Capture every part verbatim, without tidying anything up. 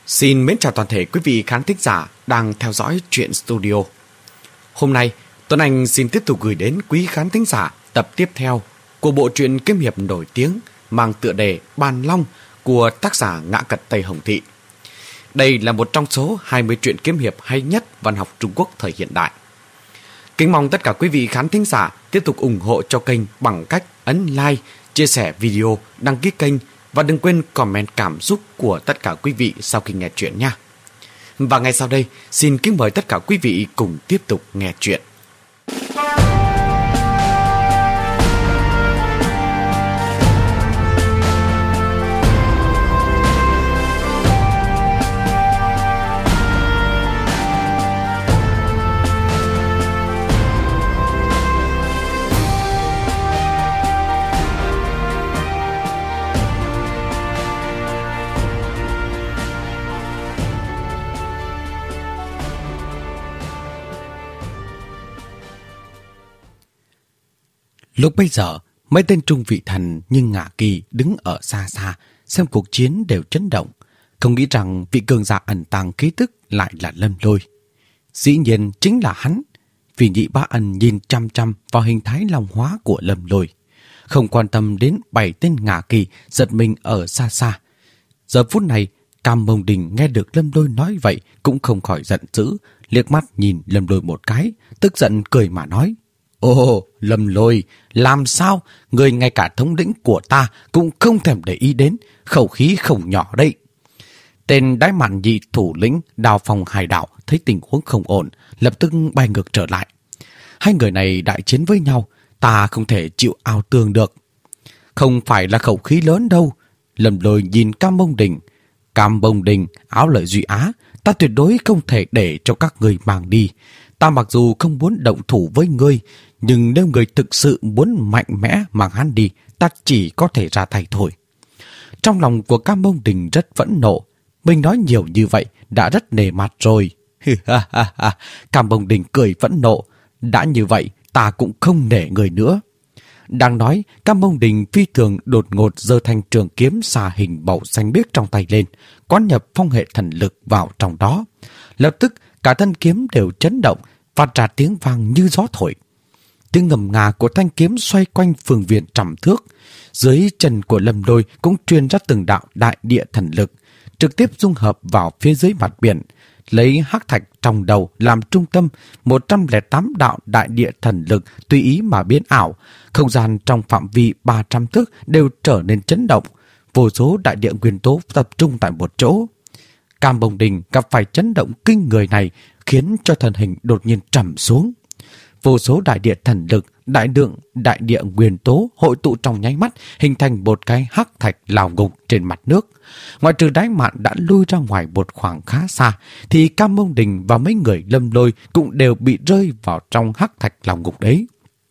Xin mến chào toàn thể quý vị khán thính giả đang theo dõi Truyện Studio. Hôm nay, Tuấn Anh xin tiếp tục gửi đến quý khán thính giả tập tiếp theo của bộ truyện kiếm hiệp nổi tiếng mang tựa đề Bàn Long của tác giả Ngã Cật Tây Hồng Thị. Đây là một trong số hai mươi truyện kiếm hiệp hay nhất văn học Trung Quốc thời hiện đại. Kính mong tất cả quý vị khán thính giả tiếp tục ủng hộ cho kênh bằng cách ấn like, chia sẻ video, đăng ký kênh và đừng quên comment cảm xúc của tất cả quý vị sau khi nghe chuyện nha. Và ngay sau đây, xin kính mời tất cả quý vị cùng tiếp tục nghe chuyện. Lúc bấy giờ, mấy tên trung vị thần như Ngạ Kỳ đứng ở xa xa, xem cuộc chiến đều chấn động, không nghĩ rằng vị cường giả ẩn tàng khí tức lại là Lâm Lôi. Dĩ nhiên chính là hắn, vì Nhị Bá Ân nhìn chăm chăm vào hình thái long hóa của Lâm Lôi, không quan tâm đến bảy tên Ngạ Kỳ giật mình ở xa xa. Giờ phút này, Cam Mông Đình nghe được Lâm Lôi nói vậy cũng không khỏi giận dữ, liếc mắt nhìn Lâm Lôi một cái, tức giận cười mà nói: Ồ, Lâm Lôi, làm sao người ngay cả thống lĩnh của ta cũng không thèm để ý đến, khẩu khí không nhỏ đây. Tên Đái Mạn Nhị thủ lĩnh Đào Phong Hải Đảo thấy tình huống không ổn, lập tức bay ngược trở lại. Hai người này đại chiến với nhau, ta không thể chịu ao tường được. Không phải là khẩu khí lớn đâu. Lâm Lôi nhìn Cam Mông Đình. Cam Mông Đình, Áo Lợi Duy Á, ta tuyệt đối không thể để cho các người mang đi. Ta mặc dù không muốn động thủ với ngươi, nhưng nếu người thực sự muốn mạnh mẽ mang hắn đi, ta chỉ có thể ra tay thôi. Trong lòng của Cam Mông Đình rất phẫn nộ. Mình nói nhiều như vậy đã rất nề mặt rồi. Cam Mông Đình cười phẫn nộ. Đã như vậy, ta cũng không nể người nữa. Đang nói, Cam Mông Đình phi thường đột ngột giơ thanh trường kiếm xà hình màu xanh biếc trong tay lên, quán nhập phong hệ thần lực vào trong đó. Lập tức, cả thân kiếm đều chấn động, phát ra tiếng vang như gió thổi. Tiếng ngầm ngà của thanh kiếm xoay quanh phương viện trăm thước. Dưới chân của Lâm Lôi cũng truyền ra từng đạo đại địa thần lực, trực tiếp dung hợp vào phía dưới mặt biển. Lấy hắc thạch trong đầu làm trung tâm, một trăm lẻ tám đạo đại địa thần lực tùy ý mà biến ảo. Không gian trong phạm vi ba trăm thước đều trở nên chấn động. Vô số đại địa nguyên tố tập trung tại một chỗ. Cam Mông Đình gặp phải chấn động kinh người này khiến cho thân hình đột nhiên trầm xuống. Vô số đại địa thần lực, đại lượng đại địa nguyên tố hội tụ trong nháy mắt, hình thành một cái hắc thạch lao ngục trên mặt nước. Ngoại trừ Đái Mạn đã lui ra ngoài một khoảng khá xa, thì Cam Mông Đình và mấy người Lâm Lôi cũng đều bị rơi vào trong hắc thạch lao ngục đấy.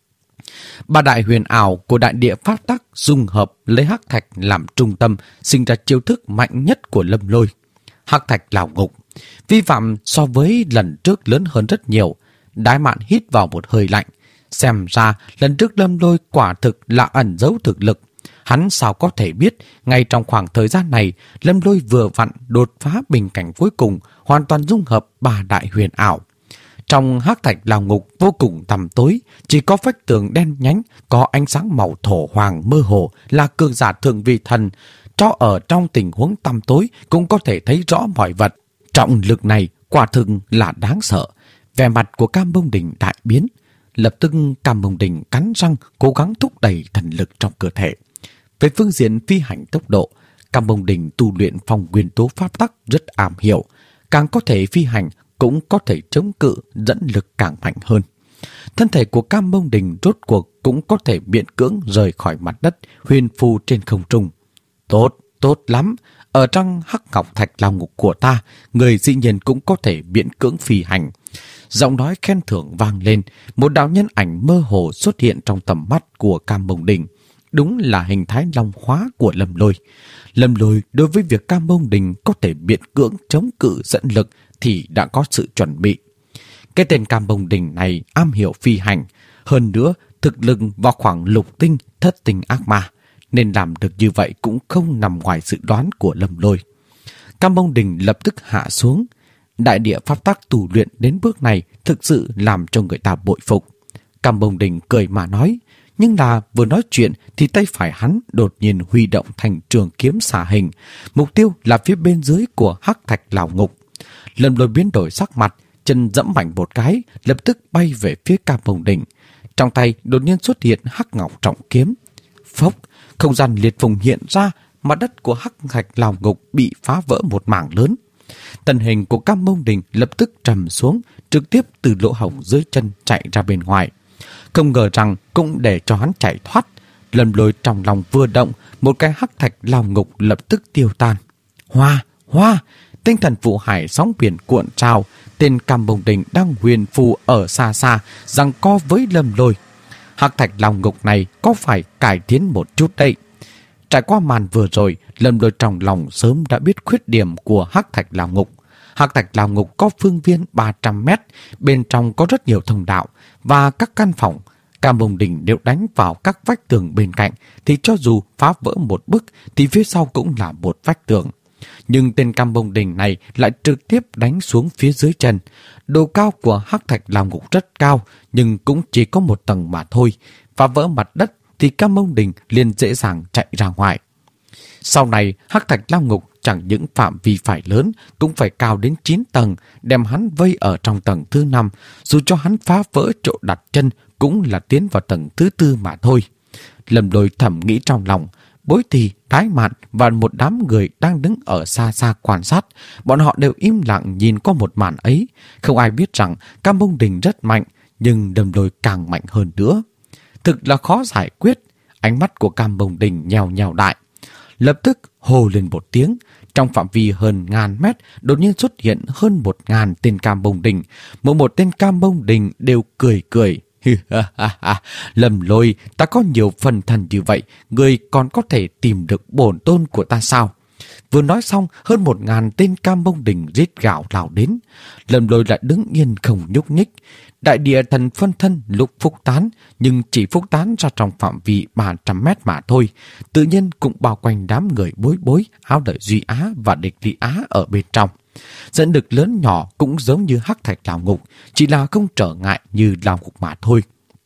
Ba đại huyền ảo của đại địa pháp tắc dung hợp lấy hắc thạch làm trung tâm, sinh ra chiêu thức mạnh nhất của Lâm Lôi. Hắc thạch lao ngục, vi phạm so với lần trước lớn hơn rất nhiều. Đái Mạn hít vào một hơi lạnh. Xem ra lần trước Lâm Lôi quả thực là ẩn giấu thực lực. Hắn sao có thể biết ngay trong khoảng thời gian này Lâm Lôi vừa vặn đột phá bình cảnh cuối cùng, hoàn toàn dung hợp ba đại huyền ảo. Trong hắc thạch lao ngục vô cùng tăm tối, chỉ có vách tường đen nhánh, có ánh sáng màu thổ hoàng mơ hồ là cường giả thượng vị thần. Cho ở trong tình huống tăm tối cũng có thể thấy rõ mọi vật. Trọng lực này quả thực là đáng sợ. Vẻ mặt của Cam Mông Đình đại biến. Lập tức Cam Mông Đình cắn răng cố gắng thúc đẩy thần lực trong cơ thể. Về phương diện phi hành tốc độ, Cam Mông Đình tu luyện phong nguyên tố pháp tắc rất am hiểu. Càng có thể phi hành cũng có thể chống cự, dẫn lực càng mạnh hơn. Thân thể của Cam Mông Đình rốt cuộc cũng có thể miễn cưỡng rời khỏi mặt đất, huyền phù trên không trung. Tốt, tốt lắm. Ở trong hắc ngọc thạch lao ngục của ta, người dĩ nhiên cũng có thể miễn cưỡng phi hành. Giọng nói khen thưởng vang lên, một đạo nhân ảnh mơ hồ xuất hiện trong tầm mắt của Cam Mông Đình. Đúng là hình thái long hóa của Lâm Lôi. Lâm Lôi đối với việc Cam Mông Đình có thể miễn cưỡng chống cự dẫn lực thì đã có sự chuẩn bị. Cái tên Cam Mông Đình này am hiểu phi hành, hơn nữa thực lực vào khoảng lục tinh, thất tinh ác ma, nên làm được như vậy cũng không nằm ngoài dự đoán của Lâm Lôi. Cam Bông Đình lập tức hạ xuống. Đại địa pháp tắc tu luyện đến bước này thực sự làm cho người ta bội phục. Cam Bông Đình cười mà nói, nhưng là vừa nói chuyện thì tay phải hắn đột nhiên huy động thành trường kiếm xả hình. Mục tiêu là phía bên dưới của hắc thạch lão ngục. Lâm Lôi biến đổi sắc mặt, chân dẫm mạnh một cái, lập tức bay về phía Cam Bông Đình. Trong tay đột nhiên xuất hiện hắc ngọc trọng kiếm. Phốc, không gian liệt vùng hiện ra, mặt đất của hắc thạch lão ngục bị phá vỡ một mảng lớn. Thân hình của Cam Bông Đình lập tức trầm xuống, trực tiếp từ lỗ hổng dưới chân chạy ra bên ngoài. Không ngờ rằng cũng để cho hắn chạy thoát. Lâm Lôi trong lòng vừa động, một cái hắc thạch lao ngục lập tức tiêu tan. Hoa, hoa, tinh thần vụ hải sóng biển cuộn trào. Tên Cam Bông Đình đang huyền phù ở xa xa, giằng co với Lâm Lôi. Hắc thạch lao ngục này có phải cải tiến một chút đây? Trải qua màn vừa rồi, Lâm Lôi trong lòng sớm đã biết khuyết điểm của hắc thạch lao ngục. Hắc thạch lao ngục có phương viên ba trăm mét, bên trong có rất nhiều thông đạo và các căn phòng. Cam Bông Đình nếu đánh vào các vách tường bên cạnh thì cho dù phá vỡ một bức thì phía sau cũng là một vách tường. Nhưng tên Cam Bông Đình này lại trực tiếp đánh xuống phía dưới chân. Độ cao của hắc thạch lao ngục rất cao, nhưng cũng chỉ có một tầng mà thôi. Phá vỡ mặt đất thì Cam Bông Đình liền dễ dàng chạy ra ngoài. Sau này, hắc thạch lao ngục chẳng những phạm vi phải lớn, cũng phải cao đến chín tầng, đem hắn vây ở trong tầng thứ năm. Dù cho hắn phá vỡ chỗ đặt chân, cũng là tiến vào tầng thứ tư mà thôi. Lâm Lôi thầm nghĩ trong lòng, Bối Thì, Đái Mạn và một đám người đang đứng ở xa xa quan sát. Bọn họ đều im lặng nhìn qua một màn ấy. Không ai biết rằng Cam Bông Đình rất mạnh, nhưng Lâm Lôi càng mạnh hơn nữa. Thực là khó giải quyết. Ánh mắt của Cam Bông Đình nhèo nhèo đại. Lập tức hô lên một tiếng. Trong phạm vi hơn ngàn mét đột nhiên xuất hiện hơn một ngàn tên Cam Bông Đình. Mỗi một tên Cam Bông Đình đều cười cười. Lâm Lôi, ta có nhiều phần thần như vậy, người còn có thể tìm được bổn tôn của ta sao? Vừa nói xong, hơn một ngàn tên Cam Bông Đình rít gào lao đến. Lâm Lôi lại đứng yên không nhúc nhích. Đại địa thần phân thân lúc phúc tán, nhưng chỉ phúc tán ra trong phạm vi ba trăm mét mà thôi. Tự nhiên cũng bao quanh đám người Bối Bối, Áo Đợi Duy Á và Địch Lý Á ở bên trong. Dẫn lực lớn nhỏ cũng giống như hắc thạch lao ngục, chỉ là không trở ngại như lao ngục mà thôi.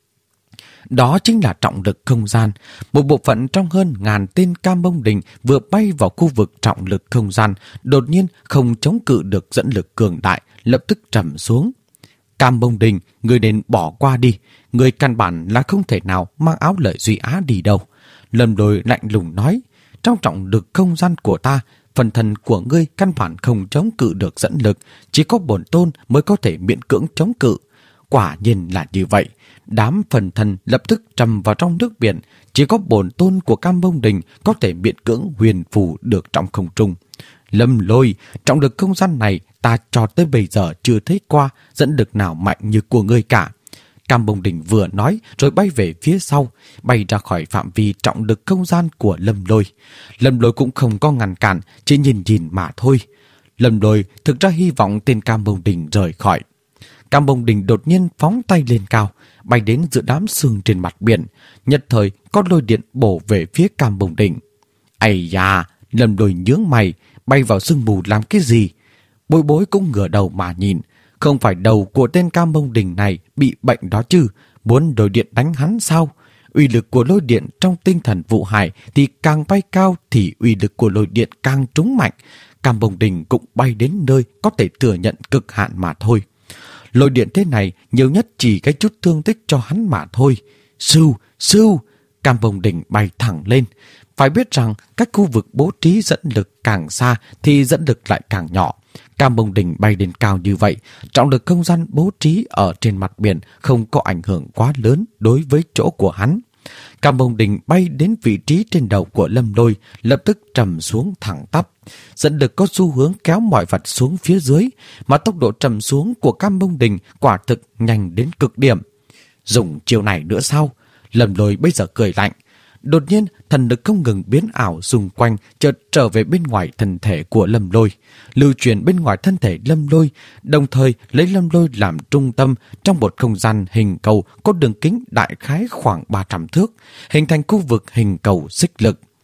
Đó chính là trọng lực không gian. Một bộ phận trong hơn ngàn tên Cam Bông Đình vừa bay vào khu vực trọng lực không gian, đột nhiên không chống cự được dẫn lực cường đại, lập tức trầm xuống. Cam Bông Đình, người nên bỏ qua đi. Người căn bản là không thể nào mang Áo Lợi Duy Á đi đâu. Lâm Lôi lạnh lùng nói, trong trọng lực không gian của ta, phần thân của ngươi căn bản không chống cự được dẫn lực, chỉ có bổn tôn mới có thể miễn cưỡng chống cự. Quả nhiên là như vậy. Đám phần thân lập tức trầm vào trong nước biển, chỉ có bổn tôn của Cam Bông Đình có thể miễn cưỡng huyền phù được trong không trung. Lâm Lôi, trọng lực không gian này ta cho tới bây giờ chưa thấy qua dẫn lực nào mạnh như của ngươi cả. Cam Bông Đình vừa nói rồi bay về phía sau, bay ra khỏi phạm vi trọng lực không gian của Lâm Lôi. Lâm Lôi cũng không có ngăn cản, chỉ nhìn nhìn mà thôi. Lâm Lôi thực ra hy vọng tên Cam Bông Đình rời khỏi. Cam Bông Đình đột nhiên phóng tay lên cao, bay đến giữa đám sương trên mặt biển. Nhất thời có lôi điện bổ về phía Cam Bông Đình. Ây da, Lâm Lôi nhướng mày, bay vào sương mù làm cái gì? Bối Bối cũng ngửa đầu mà nhìn. Không phải đầu của tên Cam Bông Đình này bị bệnh đó chứ, muốn lôi điện đánh hắn sao? Uy lực của lôi điện trong tinh thần vụ hải thì càng bay cao thì uy lực của lôi điện càng trúng mạnh. Cam Bông Đình cũng bay đến nơi có thể thừa nhận cực hạn mà thôi. Lôi điện thế này nhiều nhất chỉ cái chút thương tích cho hắn mà thôi. Sưu, sưu, Cam Bông Đình bay thẳng lên. Phải biết rằng các khu vực bố trí dẫn lực càng xa thì dẫn lực lại càng nhỏ. Cam Bông Đình bay đến cao như vậy, trọng lực không gian bố trí ở trên mặt biển không có ảnh hưởng quá lớn đối với chỗ của hắn. Cam Bông Đình bay đến vị trí trên đầu của Lâm Lôi, lập tức trầm xuống thẳng tắp. Dẫn lực có xu hướng kéo mọi vật xuống phía dưới, mà tốc độ trầm xuống của Cam Bông Đình quả thực nhanh đến cực điểm. Dùng chiều này nữa sao? Lâm Lôi bây giờ cười lạnh. Đột nhiên, thần lực không ngừng biến ảo xung quanh, chợt trở về bên ngoài thân thể của Lâm Lôi, lưu truyền bên ngoài thân thể Lâm Lôi, đồng thời lấy Lâm Lôi làm trung tâm trong một không gian hình cầu có đường kính đại khái khoảng ba trăm thước, hình thành khu vực hình cầu xích lực.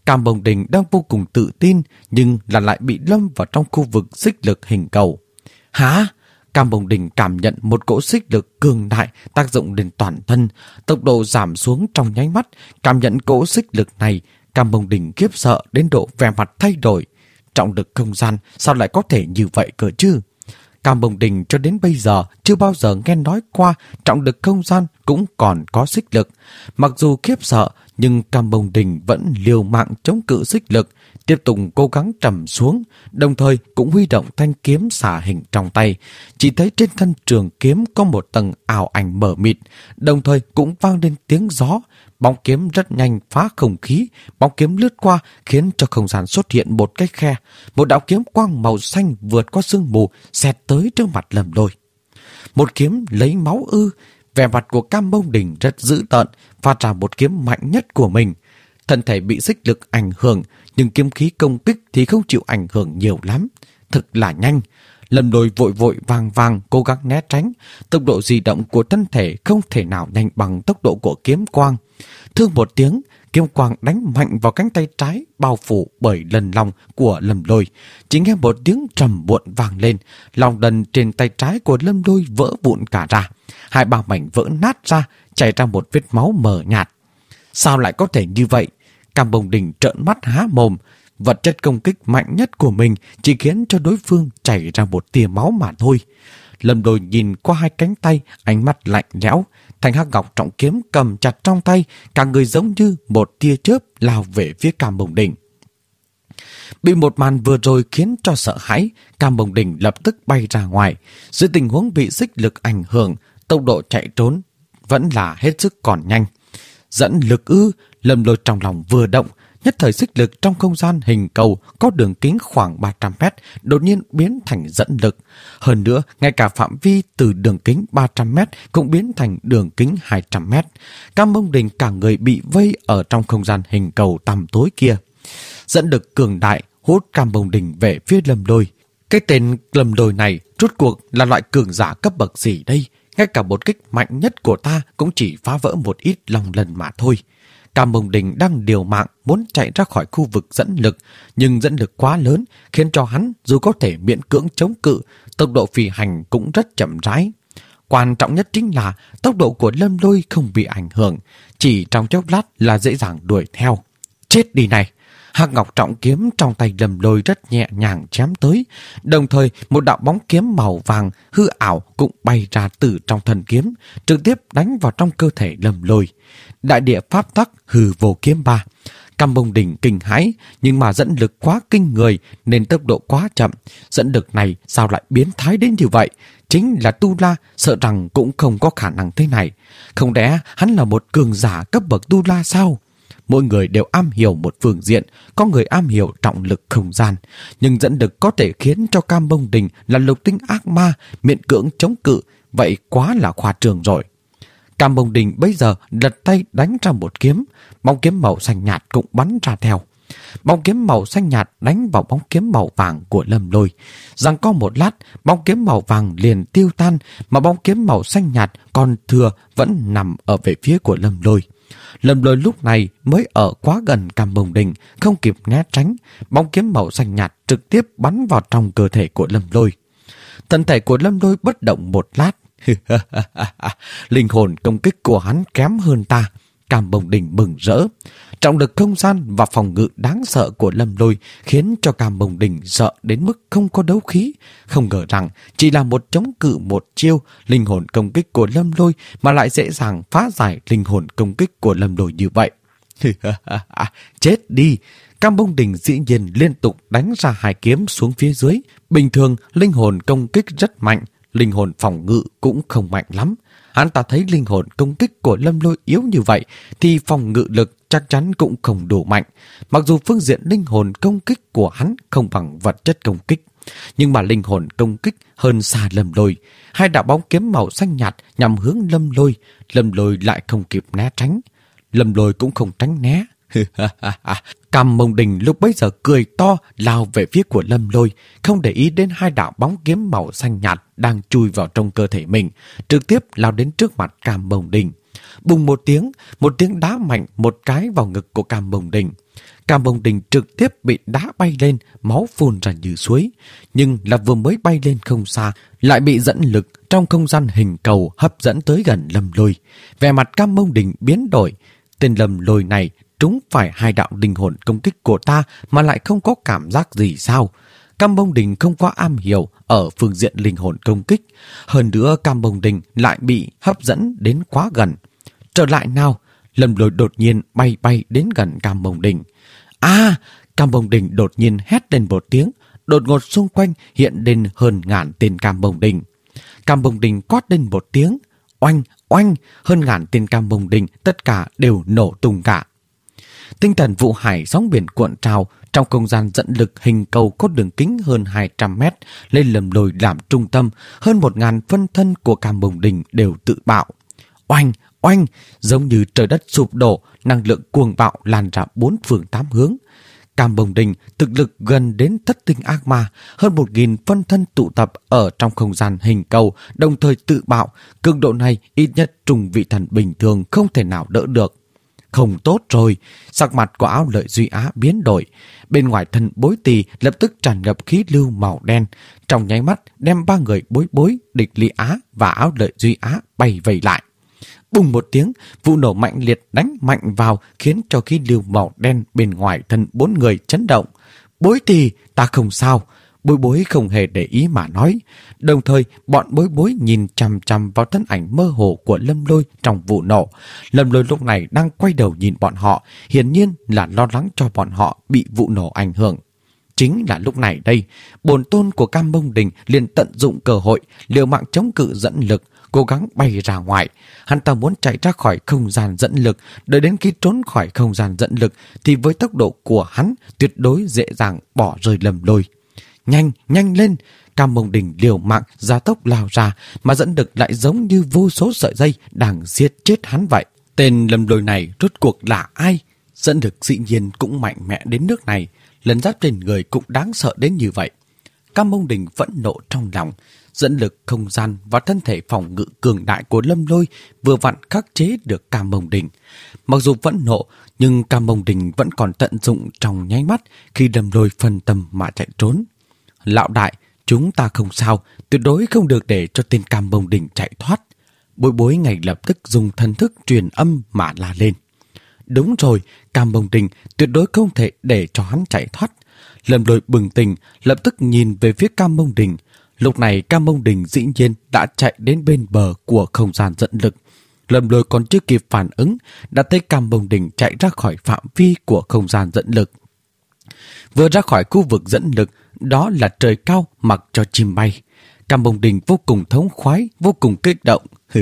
Cam Bồng Đình đang vô cùng tự tin, nhưng là lại bị lâm vào trong khu vực xích lực hình cầu. Hả? Cam Bồng Đình cảm nhận một cỗ xích lực cường đại tác dụng lên toàn thân, tốc độ giảm xuống trong nháy mắt. Cảm nhận cỗ xích lực này, Cam Bồng Đình khiếp sợ đến độ vẻ mặt thay đổi. Trọng lực không gian sao lại có thể như vậy cơ chứ? Cam Bồng Đình cho đến bây giờ chưa bao giờ nghe nói qua trọng lực không gian cũng còn có xích lực. Mặc dù khiếp sợ, nhưng Cam Bồng Đình vẫn liều mạng chống cự xích lực, tiếp tục cố gắng trầm xuống, đồng thời cũng huy động thanh kiếm xả hình trong tay. Chỉ thấy trên thân trường kiếm có một tầng ảo ảnh mờ mịt, đồng thời cũng vang lên tiếng gió. Bóng kiếm rất nhanh phá không khí, bóng kiếm lướt qua khiến cho không gian xuất hiện một cái khe. Một đạo kiếm quang màu xanh vượt qua sương mù, xẹt tới trước mặt Lâm Lôi. Một kiếm lấy máu ư? Vẻ mặt của Cam Bồng Đình rất dữ tợn, phát ra một kiếm mạnh nhất của mình. Thân thể bị xích lực ảnh hưởng, nhưng kiếm khí công kích thì không chịu ảnh hưởng nhiều lắm. Thực là nhanh. Lâm Lôi vội vội vàng vàng cố gắng né tránh. Tốc độ di động của thân thể không thể nào nhanh bằng tốc độ của kiếm quang. Thương một tiếng, kiếm quang đánh mạnh vào cánh tay trái bao phủ bởi lần lòng của Lâm Lôi. Chỉ nghe một tiếng trầm muộn vang lên, lòng đần trên tay trái của Lâm Lôi vỡ vụn cả ra. Hai ba mảnh vỡ nát ra, chảy ra một vết máu mờ nhạt. Sao lại có thể như vậy? Cam Bồng Đình trợn mắt há mồm. Vật chất công kích mạnh nhất của mình chỉ khiến cho đối phương chảy ra một tia máu mà thôi. Lâm Lôi nhìn qua hai cánh tay, ánh mắt lạnh lẽo. Thanh hắc ngọc trọng kiếm cầm chặt trong tay, cả người giống như một tia chớp lao về phía Cam Bồng Đình. Bị một màn vừa rồi khiến cho sợ hãi, Cam Bồng Đình lập tức bay ra ngoài. Dưới tình huống bị xích lực ảnh hưởng, tốc độ chạy trốn vẫn là hết sức còn nhanh. Dẫn lực ư? Lâm Lôi trong lòng vừa động, nhất thời xích lực trong không gian hình cầu có đường kính khoảng ba trăm mét đột nhiên biến thành dẫn lực. Hơn nữa, ngay cả phạm vi từ đường kính ba trăm mét cũng biến thành đường kính hai trăm mét. Cam Bồng Đình cả người bị vây ở trong không gian hình cầu tăm tối kia. Dẫn lực cường đại hút Cam Bồng Đình về phía Lâm Lôi. Cái tên Lâm Lôi này rốt cuộc là loại cường giả cấp bậc gì đây? Ngay cả một kích mạnh nhất của ta cũng chỉ phá vỡ một ít lòng lần mà thôi. Cam Bồng Đình đang liều mạng muốn chạy ra khỏi khu vực dẫn lực, nhưng dẫn lực quá lớn khiến cho hắn dù có thể miễn cưỡng chống cự, tốc độ phi hành cũng rất chậm rãi. Quan trọng nhất chính là tốc độ của Lâm Lôi không bị ảnh hưởng, chỉ trong chốc lát là dễ dàng đuổi theo. Chết đi này! Hắc ngọc trọng kiếm trong tay Lâm Lôi rất nhẹ nhàng chém tới, đồng thời một đạo bóng kiếm màu vàng hư ảo cũng bay ra từ trong thân kiếm, trực tiếp đánh vào trong cơ thể Lâm Lôi. Đại địa pháp tắc hư vô kiếm ba. Cam Bồng Đình kinh hãi, nhưng mà dẫn lực quá kinh người nên tốc độ quá chậm. Dẫn lực này sao lại biến thái đến như vậy? Chính là Tu La sợ rằng cũng không có khả năng thế này. Không lẽ hắn là một cường giả cấp bậc Tu La sao? Mỗi người đều am hiểu một phương diện, có người am hiểu trọng lực không gian. Nhưng dẫn lực có thể khiến cho Cam Bồng Đình là lục tinh ác ma miễn cưỡng chống cự, vậy quá là khoa trương rồi. Cam Bồng Đình bây giờ lật tay đánh ra một kiếm, bóng kiếm màu xanh nhạt cũng bắn ra theo. Bóng kiếm màu xanh nhạt đánh vào bóng kiếm màu vàng của Lâm Lôi. Giằng co một lát, bóng kiếm màu vàng liền tiêu tan, mà bóng kiếm màu xanh nhạt còn thừa vẫn nằm ở về phía của Lâm Lôi. Lâm Lôi lúc này mới ở quá gần Cam Bồng Đình, không kịp né tránh, bóng kiếm màu xanh nhạt trực tiếp bắn vào trong cơ thể của Lâm Lôi. Thân thể của Lâm Lôi bất động một lát. Linh hồn công kích của hắn kém hơn ta. Cam Bồng Đình mừng rỡ. Trọng lực không gian và phòng ngự đáng sợ của Lâm Lôi khiến cho Cam Bồng Đình sợ đến mức không có đấu khí. Không ngờ rằng chỉ là một chống cự một chiêu linh hồn công kích của Lâm Lôi mà lại dễ dàng phá giải linh hồn công kích của Lâm Lôi như vậy. Chết đi! Cam Bồng Đình dĩ nhiên liên tục đánh ra hai kiếm xuống phía dưới. Bình thường linh hồn công kích rất mạnh, linh hồn phòng ngự cũng không mạnh lắm. Hắn ta thấy linh hồn công kích của Lâm Lôi yếu như vậy thì phòng ngự lực chắc chắn cũng không đủ mạnh. Mặc dù phương diện linh hồn công kích của hắn không bằng vật chất công kích, nhưng mà linh hồn công kích hơn xa Lâm Lôi. Hai đạo bóng kiếm màu xanh nhạt nhằm hướng Lâm Lôi, Lâm Lôi lại không kịp né tránh. Lâm Lôi cũng không tránh né. Cam Bồng Đình lúc bấy giờ cười to lao về phía của Lâm Lôi, không để ý đến hai đạo bóng kiếm màu xanh nhạt đang chui vào trong cơ thể mình, trực tiếp lao đến trước mặt Cam Bồng Đình. Bùng một tiếng, một tiếng đá mạnh một cái vào ngực của Cam Bồng Đình. Cam Bồng Đình trực tiếp bị đá bay lên, máu phun ra như suối. Nhưng là vừa mới bay lên không xa, lại bị dẫn lực trong không gian hình cầu hấp dẫn tới gần Lâm Lôi. Vẻ mặt Cam Bồng Đình biến đổi. Tên Lâm Lôi này trúng phải hai đạo linh hồn công kích của ta mà lại không có cảm giác gì sao? Cam Bồng Đình không quá am hiểu ở phương diện linh hồn công kích. Hơn nữa Cam Bồng Đình lại bị hấp dẫn đến quá gần. Trở lại nào, Lâm Lôi đột nhiên bay bay đến gần Cam Bồng Đình. À, Cam Bồng Đình đột nhiên hét lên một tiếng, đột ngột xung quanh hiện lên hơn ngàn tên Cam Bồng Đình. Cam Bồng Đình quát lên một tiếng, oanh, oanh, hơn ngàn tên Cam Bồng Đình tất cả đều nổ tung cả. Tinh thần vụ hải sóng biển cuộn trào trong không gian dẫn lực hình cầu có đường kính hơn hai trăm mét, lên Lâm Lôi làm trung tâm, hơn một ngàn phân thân của Cam Bồng Đình đều tự bạo. Oanh, oanh, giống như trời đất sụp đổ, năng lượng cuồng bạo lan ra bốn phương tám hướng. Cam Bồng Đình thực lực gần đến thất tinh ác ma, hơn một nghìn phân thân tụ tập ở trong không gian hình cầu, đồng thời tự bạo. Cường độ này ít nhất trùng vị thần bình thường không thể nào đỡ được. Không tốt rồi, sắc mặt của Áo Lợi Duy Á biến đổi. Bên ngoài thân Bối Tỳ lập tức tràn ngập khí lưu màu đen, trong nháy mắt đem ba người Bối Bối, Địch Ly Á và Áo Lợi Duy Á bay vây lại. Bùng một tiếng, vụ nổ mạnh liệt đánh mạnh vào khiến cho khí lưu màu đen bên ngoài thân bốn người chấn động. Bối Tỳ, ta không sao. Bối Bối không hề để ý mà nói. Đồng thời, bọn Bối Bối nhìn chằm chằm vào thân ảnh mơ hồ của Lâm Lôi trong vụ nổ. Lâm Lôi lúc này đang quay đầu nhìn bọn họ, hiển nhiên là lo lắng cho bọn họ bị vụ nổ ảnh hưởng. Chính là lúc này đây, bổn tôn của Cam Bồng Đình liền tận dụng cơ hội, liều mạng chống cự dẫn lực, cố gắng bay ra ngoài. Hắn ta muốn chạy ra khỏi không gian dẫn lực, đợi đến khi trốn khỏi không gian dẫn lực thì với tốc độ của hắn tuyệt đối dễ dàng bỏ rơi Lâm Lôi. Nhanh, nhanh lên! Cam Bồng Đình liều mạng gia tốc lao ra, mà dẫn lực lại giống như vô số sợi dây đang giết chết hắn vậy. Tên Lâm Lôi này rốt cuộc là ai? Dẫn lực dĩ nhiên cũng mạnh mẽ đến nước này, lần giáp trên người cũng đáng sợ đến như vậy. Cam Bồng Đình vẫn nộ trong lòng. Dẫn lực không gian và thân thể phòng ngự cường đại của Lâm Lôi vừa vặn khắc chế được Cam Bồng Đình. Mặc dù vẫn nộ, nhưng Cam Bồng Đình vẫn còn tận dụng trong nháy mắt khi Lâm Lôi phân tâm mà chạy trốn. Lão đại, chúng ta không sao, tuyệt đối không được để cho tên Cam Bồng Đình chạy thoát. Bối Bối ngay lập tức dùng thần thức truyền âm mà la lên. Đúng rồi, Cam Bồng Đình tuyệt đối không thể để cho hắn chạy thoát. Lâm Lôi bừng tỉnh, lập tức nhìn về phía Cam Bồng Đình. Lúc này Cam Bồng Đình dĩ nhiên đã chạy đến bên bờ của không gian dẫn lực. Lâm Lôi còn chưa kịp phản ứng, đã thấy Cam Bồng Đình chạy ra khỏi phạm vi của không gian dẫn lực. Vừa ra khỏi khu vực dẫn lực, đó là trời cao mặc cho chim bay. Cam Bồng Đình vô cùng thống khoái, vô cùng kích động.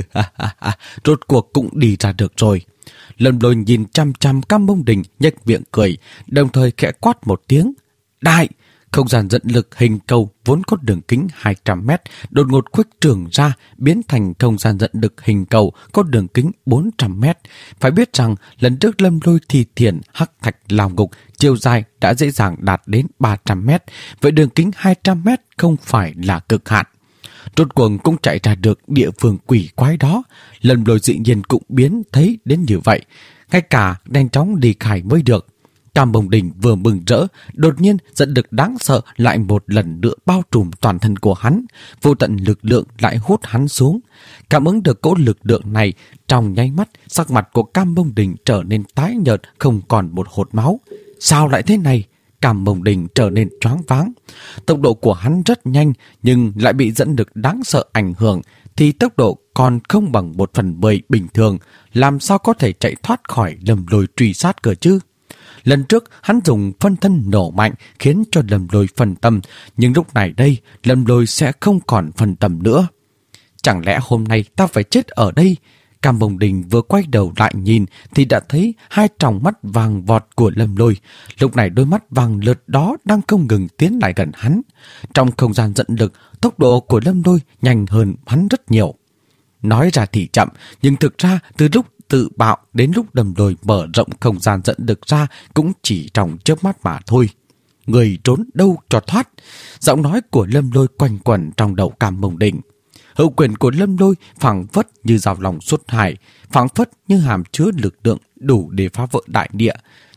Rốt cuộc cũng đi ra được rồi. Lâm Lôi nhìn chăm chăm Cam Bồng Đình, nhếch miệng cười, đồng thời khẽ quát một tiếng. Đại! Không gian dẫn lực hình cầu vốn có đường kính hai trăm mét, đột ngột khuếch trương ra, biến thành không gian dẫn lực hình cầu có đường kính bốn trăm mét. Phải biết rằng, lần trước Lâm Lôi thi thiền hắc thạch lao ngục, chiều dài đã dễ dàng đạt đến ba trăm mét, vậy đường kính hai trăm mét không phải là cực hạn. Rốt cuộc cũng chạy ra được địa phương quỷ quái đó, Lâm Lôi dĩ nhiên cũng biến thấy đến như vậy, ngay cả nhanh chóng đi khai mới được. Cam Bồng Đình vừa mừng rỡ, đột nhiên dẫn lực đáng sợ lại một lần nữa bao trùm toàn thân của hắn, vô tận lực lượng lại hút hắn xuống. Cảm ứng được cỗ lực lượng này, trong nháy mắt, sắc mặt của Cam Bồng Đình trở nên tái nhợt, không còn một hột máu. Sao lại thế này? Cam Bồng Đình trở nên choáng váng. Tốc độ của hắn rất nhanh, nhưng lại bị dẫn lực đáng sợ ảnh hưởng, thì tốc độ còn không bằng một phần mười bình thường, làm sao có thể chạy thoát khỏi Lâm Lôi truy sát cơ chứ? Lần trước hắn dùng phân thân nổ mạnh khiến cho Lâm Lôi phân tâm, nhưng lúc này đây Lâm Lôi sẽ không còn phân tâm nữa. Chẳng lẽ hôm nay ta phải chết ở đây? Cam Bồng Đình vừa quay đầu lại nhìn thì đã thấy hai tròng mắt vàng vọt của Lâm Lôi. Lúc này đôi mắt vàng lượt đó đang không ngừng tiến lại gần hắn. Trong không gian dẫn lực, tốc độ của Lâm Lôi nhanh hơn hắn rất nhiều. Nói ra thì chậm, nhưng thực ra từ lúc tự bạo đến lúc Lâm Lôi mở rộng không gian dẫn lực ra cũng chỉ trong chớp mắt mà thôi. Người trốn đâu cho thoát? Giọng nói của Lâm Lôi quanh quẩn trong đầu Cam Bồng Đình. Hữu quyền của Lâm Lôi phảng phất như dao lòng xuất hải, phảng phất như hàm chứa lực lượng đủ để phá vỡ đại địa.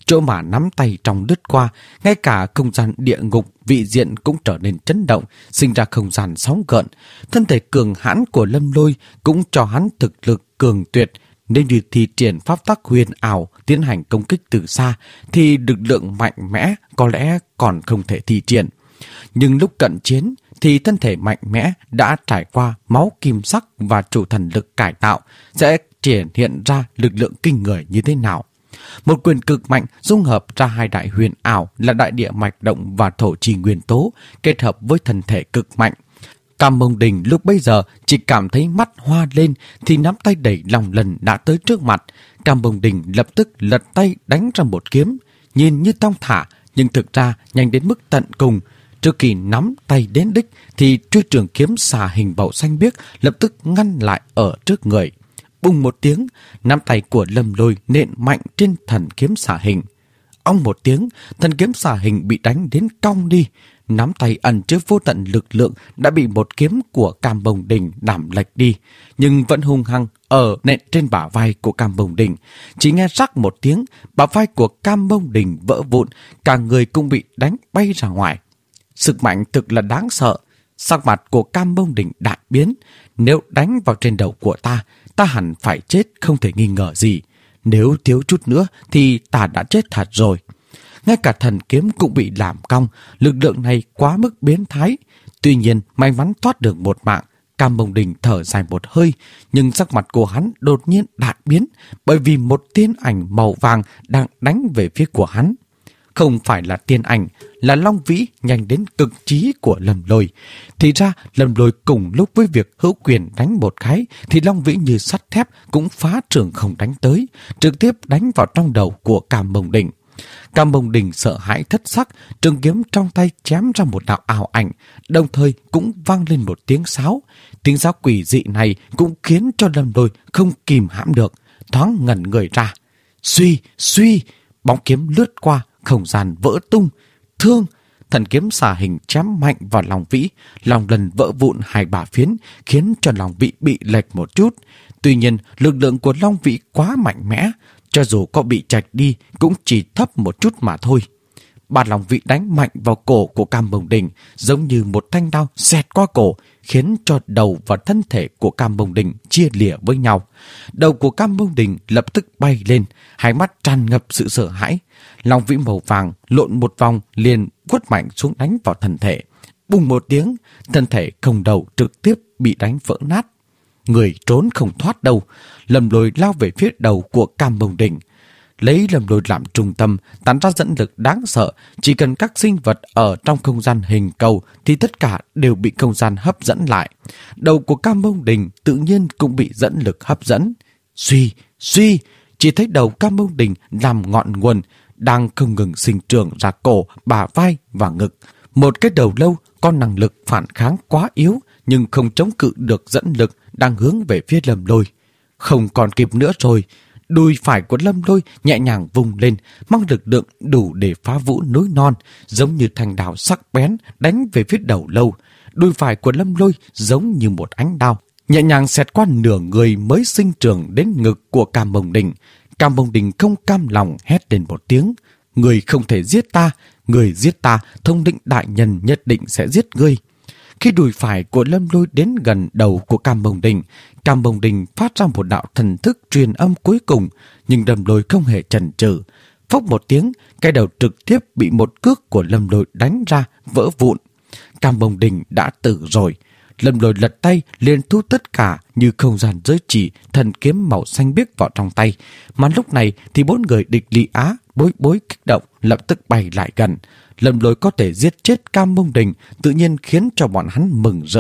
chỗ mà nắm tay trong lướt qua, ngay cả không gian địa ngục vị diện cũng trở nên chấn động, sinh ra không gian sóng gợn. Thân thể cường hãn của Lâm Lôi cũng cho hắn thực lực cường tuyệt. Nếu như thi triển pháp tắc huyền ảo tiến hành công kích từ xa, thì lực lượng mạnh mẽ có lẽ còn không thể thi triển. Nhưng lúc cận chiến thì thân thể mạnh mẽ đã trải qua máu kim sắc và chủ thần lực cải tạo, sẽ triển hiện ra lực lượng kinh người như thế nào. Một quyền cực mạnh dung hợp ra hai đại huyền ảo là đại địa mạch động và thổ trì nguyên tố, kết hợp với thân thể cực mạnh. Cam Mông Đình lúc bấy giờ chỉ cảm thấy mắt hoa lên thì nắm tay đẩy lòng lần đã tới trước mặt. Cam Mông Đình lập tức lật tay đánh ra một kiếm, nhìn như thong thả nhưng thực ra nhanh đến mức tận cùng. Trước khi nắm tay đến đích thì chuôi trường kiếm xà hình màu xanh biếc lập tức ngăn lại ở trước người. Bùng một tiếng, nắm tay của Lâm Lôi nện mạnh trên thần kiếm xà hình. Ong một tiếng, thần kiếm xà hình bị đánh đến cong đi. Nắm tay ẩn chứa vô tận lực lượng đã bị một kiếm của Cam Mông Đình đảm lệch đi, nhưng vẫn hung hăng ở nện trên bả vai của Cam Mông Đình. Chỉ nghe rắc một tiếng, bả vai của Cam Mông Đình vỡ vụn, cả người cũng bị đánh bay ra ngoài. Sức mạnh thực là đáng sợ. Sắc mặt của Cam Mông Đình đại biến. Nếu đánh vào trên đầu của ta, ta hẳn phải chết không thể nghi ngờ gì. Nếu thiếu chút nữa thì ta đã chết thật rồi. Ngay cả thần kiếm cũng bị làm cong, lực lượng này quá mức biến thái. Tuy nhiên may mắn thoát được một mạng. Cam Mông Đình thở dài một hơi, nhưng sắc mặt của hắn đột nhiên đại biến, bởi vì một tiên ảnh màu vàng đang đánh về phía của hắn. Không phải là tiên ảnh, là Long Vĩ nhanh đến cực trí của Lâm Lôi. Thì ra Lâm Lôi cùng lúc với việc hữu quyền đánh một cái, thì Long Vĩ như sắt thép cũng phá trường không đánh tới, trực tiếp đánh vào trong đầu của Cam Mông Đình. Cam Mông Đình sợ hãi thất sắc, trường kiếm trong tay chém ra một đạo ảo ảnh, đồng thời cũng vang lên một tiếng sáo. Tiếng sáo quỷ dị này cũng khiến cho Lâm Lôi không kìm hãm được, thoáng ngẩn người ra. Suy, suy, bóng kiếm lướt qua, không gian vỡ tung. Thương, thần kiếm xà hình chém mạnh vào Long Vĩ, lòng lần vỡ vụn hai bả phiến, khiến cho Long Vĩ bị lệch một chút. Tuy nhiên, lực lượng của Long Vĩ quá mạnh mẽ, cho dù có bị chạch đi cũng chỉ thấp một chút mà thôi. Ba Long Vĩ đánh mạnh vào cổ của Cam Mông Đình, giống như một thanh đao xẹt qua cổ, khiến cho đầu và thân thể của Cam Mông Đình chia lìa với nhau. Đầu của Cam Mông Đình lập tức bay lên, hai mắt tràn ngập sự sợ hãi. Long Vĩ màu vàng lộn một vòng liền quất mạnh xuống đánh vào thân thể. Bùng một tiếng, thân thể không đầu trực tiếp bị đánh vỡ nát. Người trốn không thoát đâu. Lâm Lôi lao về phía đầu của Cam Mông Đình. Lấy Lâm Lôi làm trung tâm, tán ra dẫn lực đáng sợ. Chỉ cần các sinh vật ở trong không gian hình cầu thì tất cả đều bị không gian hấp dẫn lại. Đầu của Cam Mông Đình tự nhiên cũng bị dẫn lực hấp dẫn. Suy, suy, chỉ thấy đầu Cam Mông Đình làm ngọn nguồn, đang không ngừng sinh trưởng ra cổ, bả vai và ngực. Một cái đầu lâu có năng lực phản kháng quá yếu, nhưng không chống cự được dẫn lực đang hướng về phía Lâm Lôi. Không còn kịp nữa rồi. Đùi phải của Lâm Lôi nhẹ nhàng vùng lên, mang lực lượng đủ để phá vũ núi non, giống như thanh đao sắc bén đánh về phía đầu lâu. Đùi phải của Lâm Lôi giống như một ánh đao, nhẹ nhàng xẹt qua nửa người mới sinh trưởng đến ngực của Cam Mông Đình. Cam Mông Đình không cam lòng hét lên một tiếng. Người không thể giết ta, người giết ta, thông định đại nhân nhất định sẽ giết ngươi. Khi đùi phải của Lâm Lôi đến gần đầu của Cam Mông Đình, Cam Mông Đình phát ra một đạo thần thức truyền âm cuối cùng, nhưng Lâm Lôi không hề chần chừ. Phốc một tiếng, cái đầu trực tiếp bị một cước của Lâm Lôi đánh ra, vỡ vụn. Cam Mông Đình đã tử rồi. Lâm Lôi lật tay liền thu tất cả như không gian giới chỉ, thần kiếm màu xanh biếc vào trong tay. Mà lúc này thì bốn người địch Lý Á bối bối kích động lập tức bay lại gần. Lâm Lôi có thể giết chết Cam Mông Đình tự nhiên khiến cho bọn hắn mừng rỡ.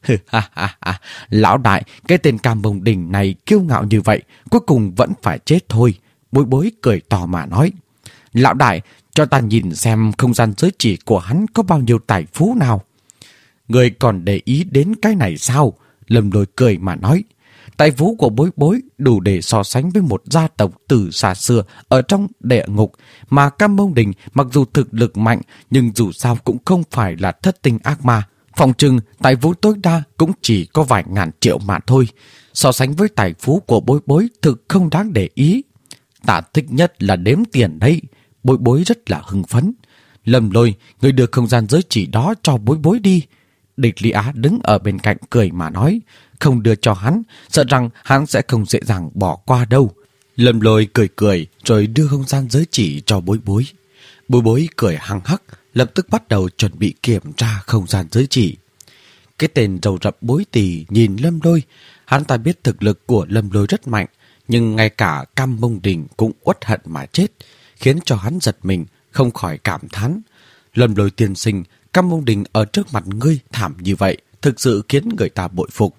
Lão đại, cái tên Cam Mông Đình này kiêu ngạo như vậy, cuối cùng vẫn phải chết thôi. Bối bối cười to mà nói. Lão đại, cho ta nhìn xem không gian giới chỉ của hắn có bao nhiêu tài phú nào. Người còn để ý đến cái này sao? Lâm Lôi cười mà nói. Tài phú của bối bối đủ để so sánh với một gia tộc từ xa xưa ở trong địa ngục, mà Cam Mông Đình mặc dù thực lực mạnh nhưng dù sao cũng không phải là thất tinh ác ma. Phòng trừng tài phú tối đa cũng chỉ có vài ngàn triệu mà thôi. So sánh với tài phú của bối bối thực không đáng để ý. Ta thích nhất là đếm tiền đấy. Bối Bối rất là hưng phấn. Lâm Lôi, người đưa không gian giới chỉ đó cho Bối Bối đi. Địch Lý Á đứng ở bên cạnh cười mà nói, không đưa cho hắn, sợ rằng hắn sẽ không dễ dàng bỏ qua đâu. Lâm Lôi cười cười rồi đưa không gian giới chỉ cho Bối Bối. Bối Bối cười hăng hắc, lập tức bắt đầu chuẩn bị kiểm tra không gian giới chỉ. Cái tên râu rậm Bối Tỳ nhìn Lâm Lôi, hắn ta biết thực lực của Lâm Lôi rất mạnh, nhưng ngay cả Cam Mông Đình cũng uất hận mà chết, khiến cho hắn giật mình, không khỏi cảm thán. Lâm Lôi tiên sinh, Cam Mông Đình ở trước mặt ngươi thảm như vậy, thực sự khiến người ta bội phục.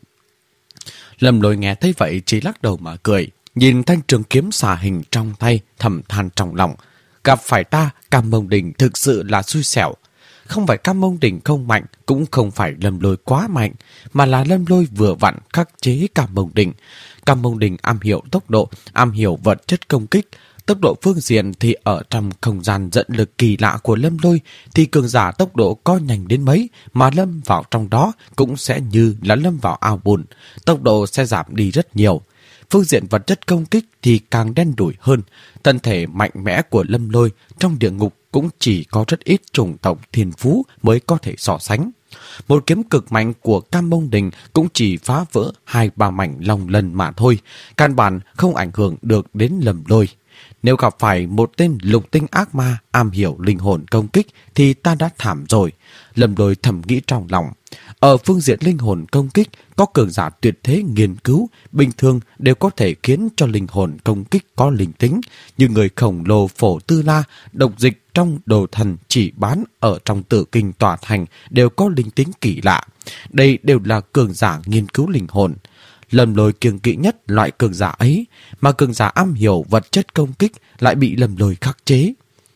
Lâm Lôi nghe thấy vậy chỉ lắc đầu mà cười, nhìn thanh trường kiếm xà hình trong tay, thầm than trong lòng. Gặp phải ta, Cam Mông Đình thực sự là xui xẻo. Không phải Cam Mông Đình không mạnh, cũng không phải Lâm Lôi quá mạnh, mà là Lâm Lôi vừa vặn khắc chế Cam Mông Đình. Cam Mông Đình am hiểu tốc độ, am hiểu vật chất công kích. Tốc độ phương diện thì ở trong không gian dẫn lực kỳ lạ của Lâm Lôi thì cường giả tốc độ có nhanh đến mấy, mà lâm vào trong đó cũng sẽ như là lâm vào ao bùn, tốc độ sẽ giảm đi rất nhiều. Phương diện vật chất công kích thì càng đen đủi hơn. Thân thể mạnh mẽ của Lâm Lôi trong địa ngục cũng chỉ có rất ít chủng tộc thiên phú mới có thể so sánh. Một kiếm cực mạnh của Cam Mông Đình cũng chỉ phá vỡ hai ba mảnh lòng lần mà thôi, căn bản không ảnh hưởng được đến Lâm Lôi. Nếu gặp phải một tên lục tinh ác ma am hiểu linh hồn công kích thì ta đã thảm rồi. Lâm Lôi thầm nghĩ trong lòng. Ở phương diện linh hồn công kích, có cường giả tuyệt thế nghiên cứu, bình thường đều có thể khiến cho linh hồn công kích có linh tính, như người khổng lồ Phổ Tư La, độc dịch trong đồ thần chỉ bán ở trong Tử Kinh Tòa Thành đều có linh tính kỳ lạ. Đây đều là cường giả nghiên cứu linh hồn. Lâm Lôi kiêng kỵ nhất loại cường giả ấy, mà cường giả am hiểu vật chất công kích lại bị Lâm Lôi khắc chế.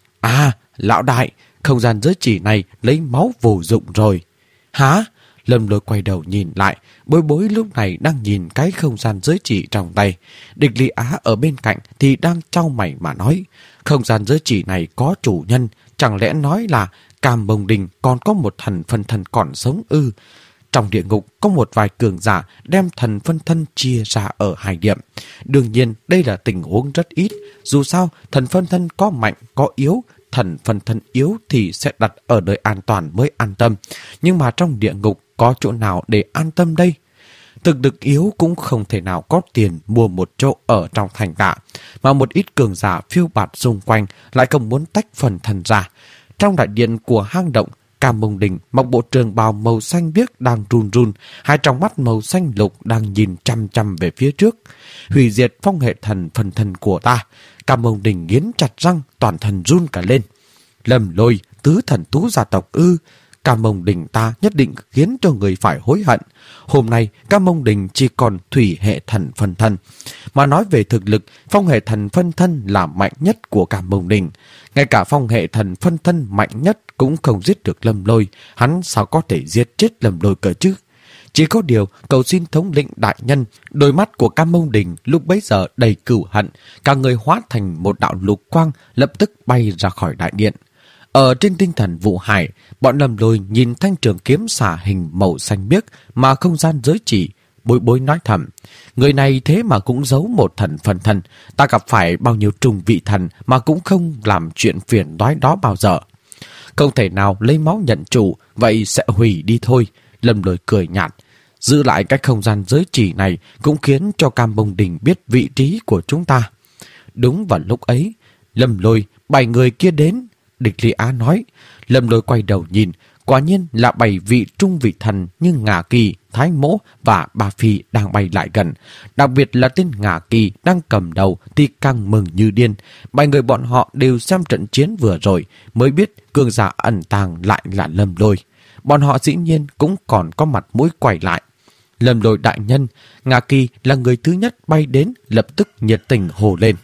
À, lão đại, không gian giới chỉ này lấy máu vô dụng rồi. Hả? Lâm Lôi quay đầu nhìn lại, Bối Bối lúc này đang nhìn cái không gian giới chỉ trong tay. Địch Lý Á ở bên cạnh thì đang chau mày mà nói, không gian giới chỉ này có chủ nhân, chẳng lẽ nói là Cam Mông Đình còn có một thần phân thân còn sống ư? Trong địa ngục có một vài cường giả đem thần phân thân chia ra ở hai điểm. Đương nhiên đây là tình huống rất ít, dù sao thần phân thân có mạnh có yếu, thần phân thân yếu thì sẽ đặt ở nơi an toàn mới an tâm. Nhưng mà trong địa ngục có chỗ nào để an tâm đây? Thực lực yếu cũng không thể nào có tiền mua một chỗ ở trong thành cả, mà một ít cường giả phiêu bạt xung quanh lại không muốn tách phần thân ra. Trong đại điện của hang động, Cam Mông Đình mặc bộ trường bào màu xanh biếc đang run run, hai trong mắt màu xanh lục đang nhìn chăm chăm về phía trước. Hủy diệt phong hệ thần phần thân của ta. Cam Mông Đình nghiến chặt răng, toàn thân run cả lên. Lâm Lôi, tứ thần tú gia tộc ư? Cam Mông Đình ta nhất định khiến cho người phải hối hận. Hôm nay Cam Mông Đình chỉ còn thủy hệ thần phân thân. Mà nói về thực lực, phong hệ thần phân thân là mạnh nhất của Cam Mông Đình. Ngay cả phong hệ thần phân thân mạnh nhất cũng không giết được Lâm Lôi. Hắn sao có thể giết chết Lâm Lôi cơ chứ? Chỉ có điều cầu xin thống lĩnh đại nhân. Đôi mắt của Cam Mông Đình lúc bấy giờ đầy cừu hận, cả người hóa thành một đạo lục quang, lập tức bay ra khỏi đại điện. Ở trên tinh thần Vụ Hải, bọn Lâm Lôi nhìn thanh trường kiếm xả hình màu xanh biếc mà không gian giới chỉ. Bối Bối nói thầm, người này thế mà cũng giấu một thần phân thân. Ta gặp phải bao nhiêu trùng vị thần mà cũng không làm chuyện phiền toái đó bao giờ. Không thể nào lấy máu nhận chủ, vậy sẽ hủy đi thôi. Lâm Lôi cười nhạt. Giữ lại cái không gian giới chỉ này cũng khiến cho Cam Mông Đình biết vị trí của chúng ta. Đúng vào lúc ấy, Lâm Lôi, bảy người kia đến. Địch Lý Á nói. Lâm Lôi quay đầu nhìn, quả nhiên là bảy vị trung vị thần như Ngạ Kỳ, Thái Mỗ và Ba Phi đang bay lại gần. Đặc biệt là tên Ngạ Kỳ đang cầm đầu thì càng mừng như điên. Bảy người bọn họ đều xem trận chiến vừa rồi mới biết cường giả ẩn tàng lại là Lâm Lôi. Bọn họ dĩ nhiên cũng còn có mặt mũi quay lại. Lâm Lôi đại nhân, Ngạ Kỳ là người thứ nhất bay đến, lập tức nhiệt tình hồ lên.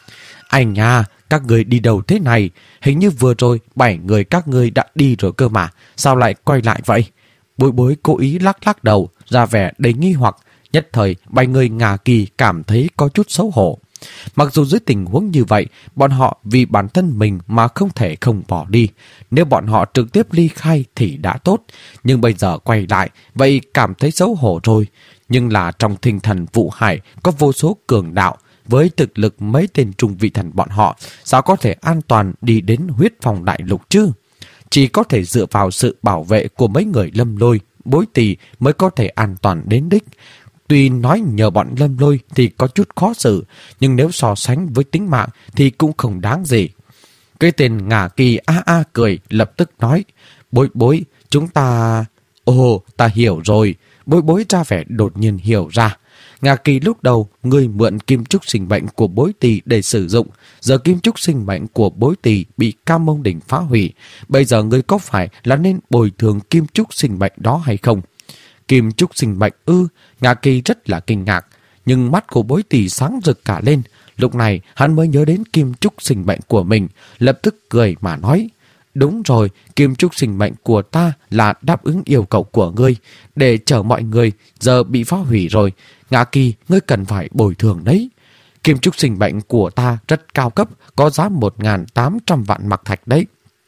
Anh nha, các người đi đâu thế này? Hình như vừa rồi bảy người các ngươi đã đi rồi cơ mà, sao lại quay lại vậy? Bối Bối cố ý lắc lắc đầu, ra vẻ đầy nghi hoặc. Nhất thời bảy người Ngạ Kỳ cảm thấy có chút xấu hổ. Mặc dù dưới tình huống như vậy, bọn họ vì bản thân mình mà không thể không bỏ đi. Nếu bọn họ trực tiếp ly khai thì đã tốt, nhưng bây giờ quay lại, vậy cảm thấy xấu hổ rồi. Nhưng là trong tinh thần Vụ Hải có vô số cường đạo, với thực lực mấy tên trung vị thần bọn họ, sao có thể an toàn đi đến huyết phòng đại lục chứ? Chỉ có thể dựa vào sự bảo vệ của mấy người Lâm Lôi, Bối Tỳ mới có thể an toàn đến đích. Tuy nói nhờ bọn Lâm Lôi thì có chút khó xử, nhưng nếu so sánh với tính mạng thì cũng không đáng gì. Cái tên Ngà Kỳ a a cười, lập tức nói, Bối Bối, chúng ta... Ồ, ta hiểu rồi. Bối Bối ra vẻ đột nhiên hiểu ra. Ngà Kỳ lúc đầu, ngươi mượn kim trúc sinh mệnh của Bối Tỳ để sử dụng. Giờ kim trúc sinh mệnh của Bối Tỳ bị Cam Mông Đỉnh phá hủy. Bây giờ ngươi có phải là nên bồi thường kim trúc sinh mệnh đó hay không? Kim trúc sinh mệnh ư? Ngà Kỳ rất là kinh ngạc. Nhưng mắt của Bối Tỳ sáng rực cả lên. Lúc này hắn mới nhớ đến kim trúc sinh mệnh của mình, lập tức cười mà nói, đúng rồi, kim trúc sinh mệnh của ta là đáp ứng yêu cầu của ngươi, để chở mọi người, giờ bị phá hủy rồi. Ngà Kỳ, ngươi cần phải bồi thường đấy. Kim trúc sinh mệnh của ta rất cao cấp, có giá một nghìn tám trăm vạn mặc thạch đấy.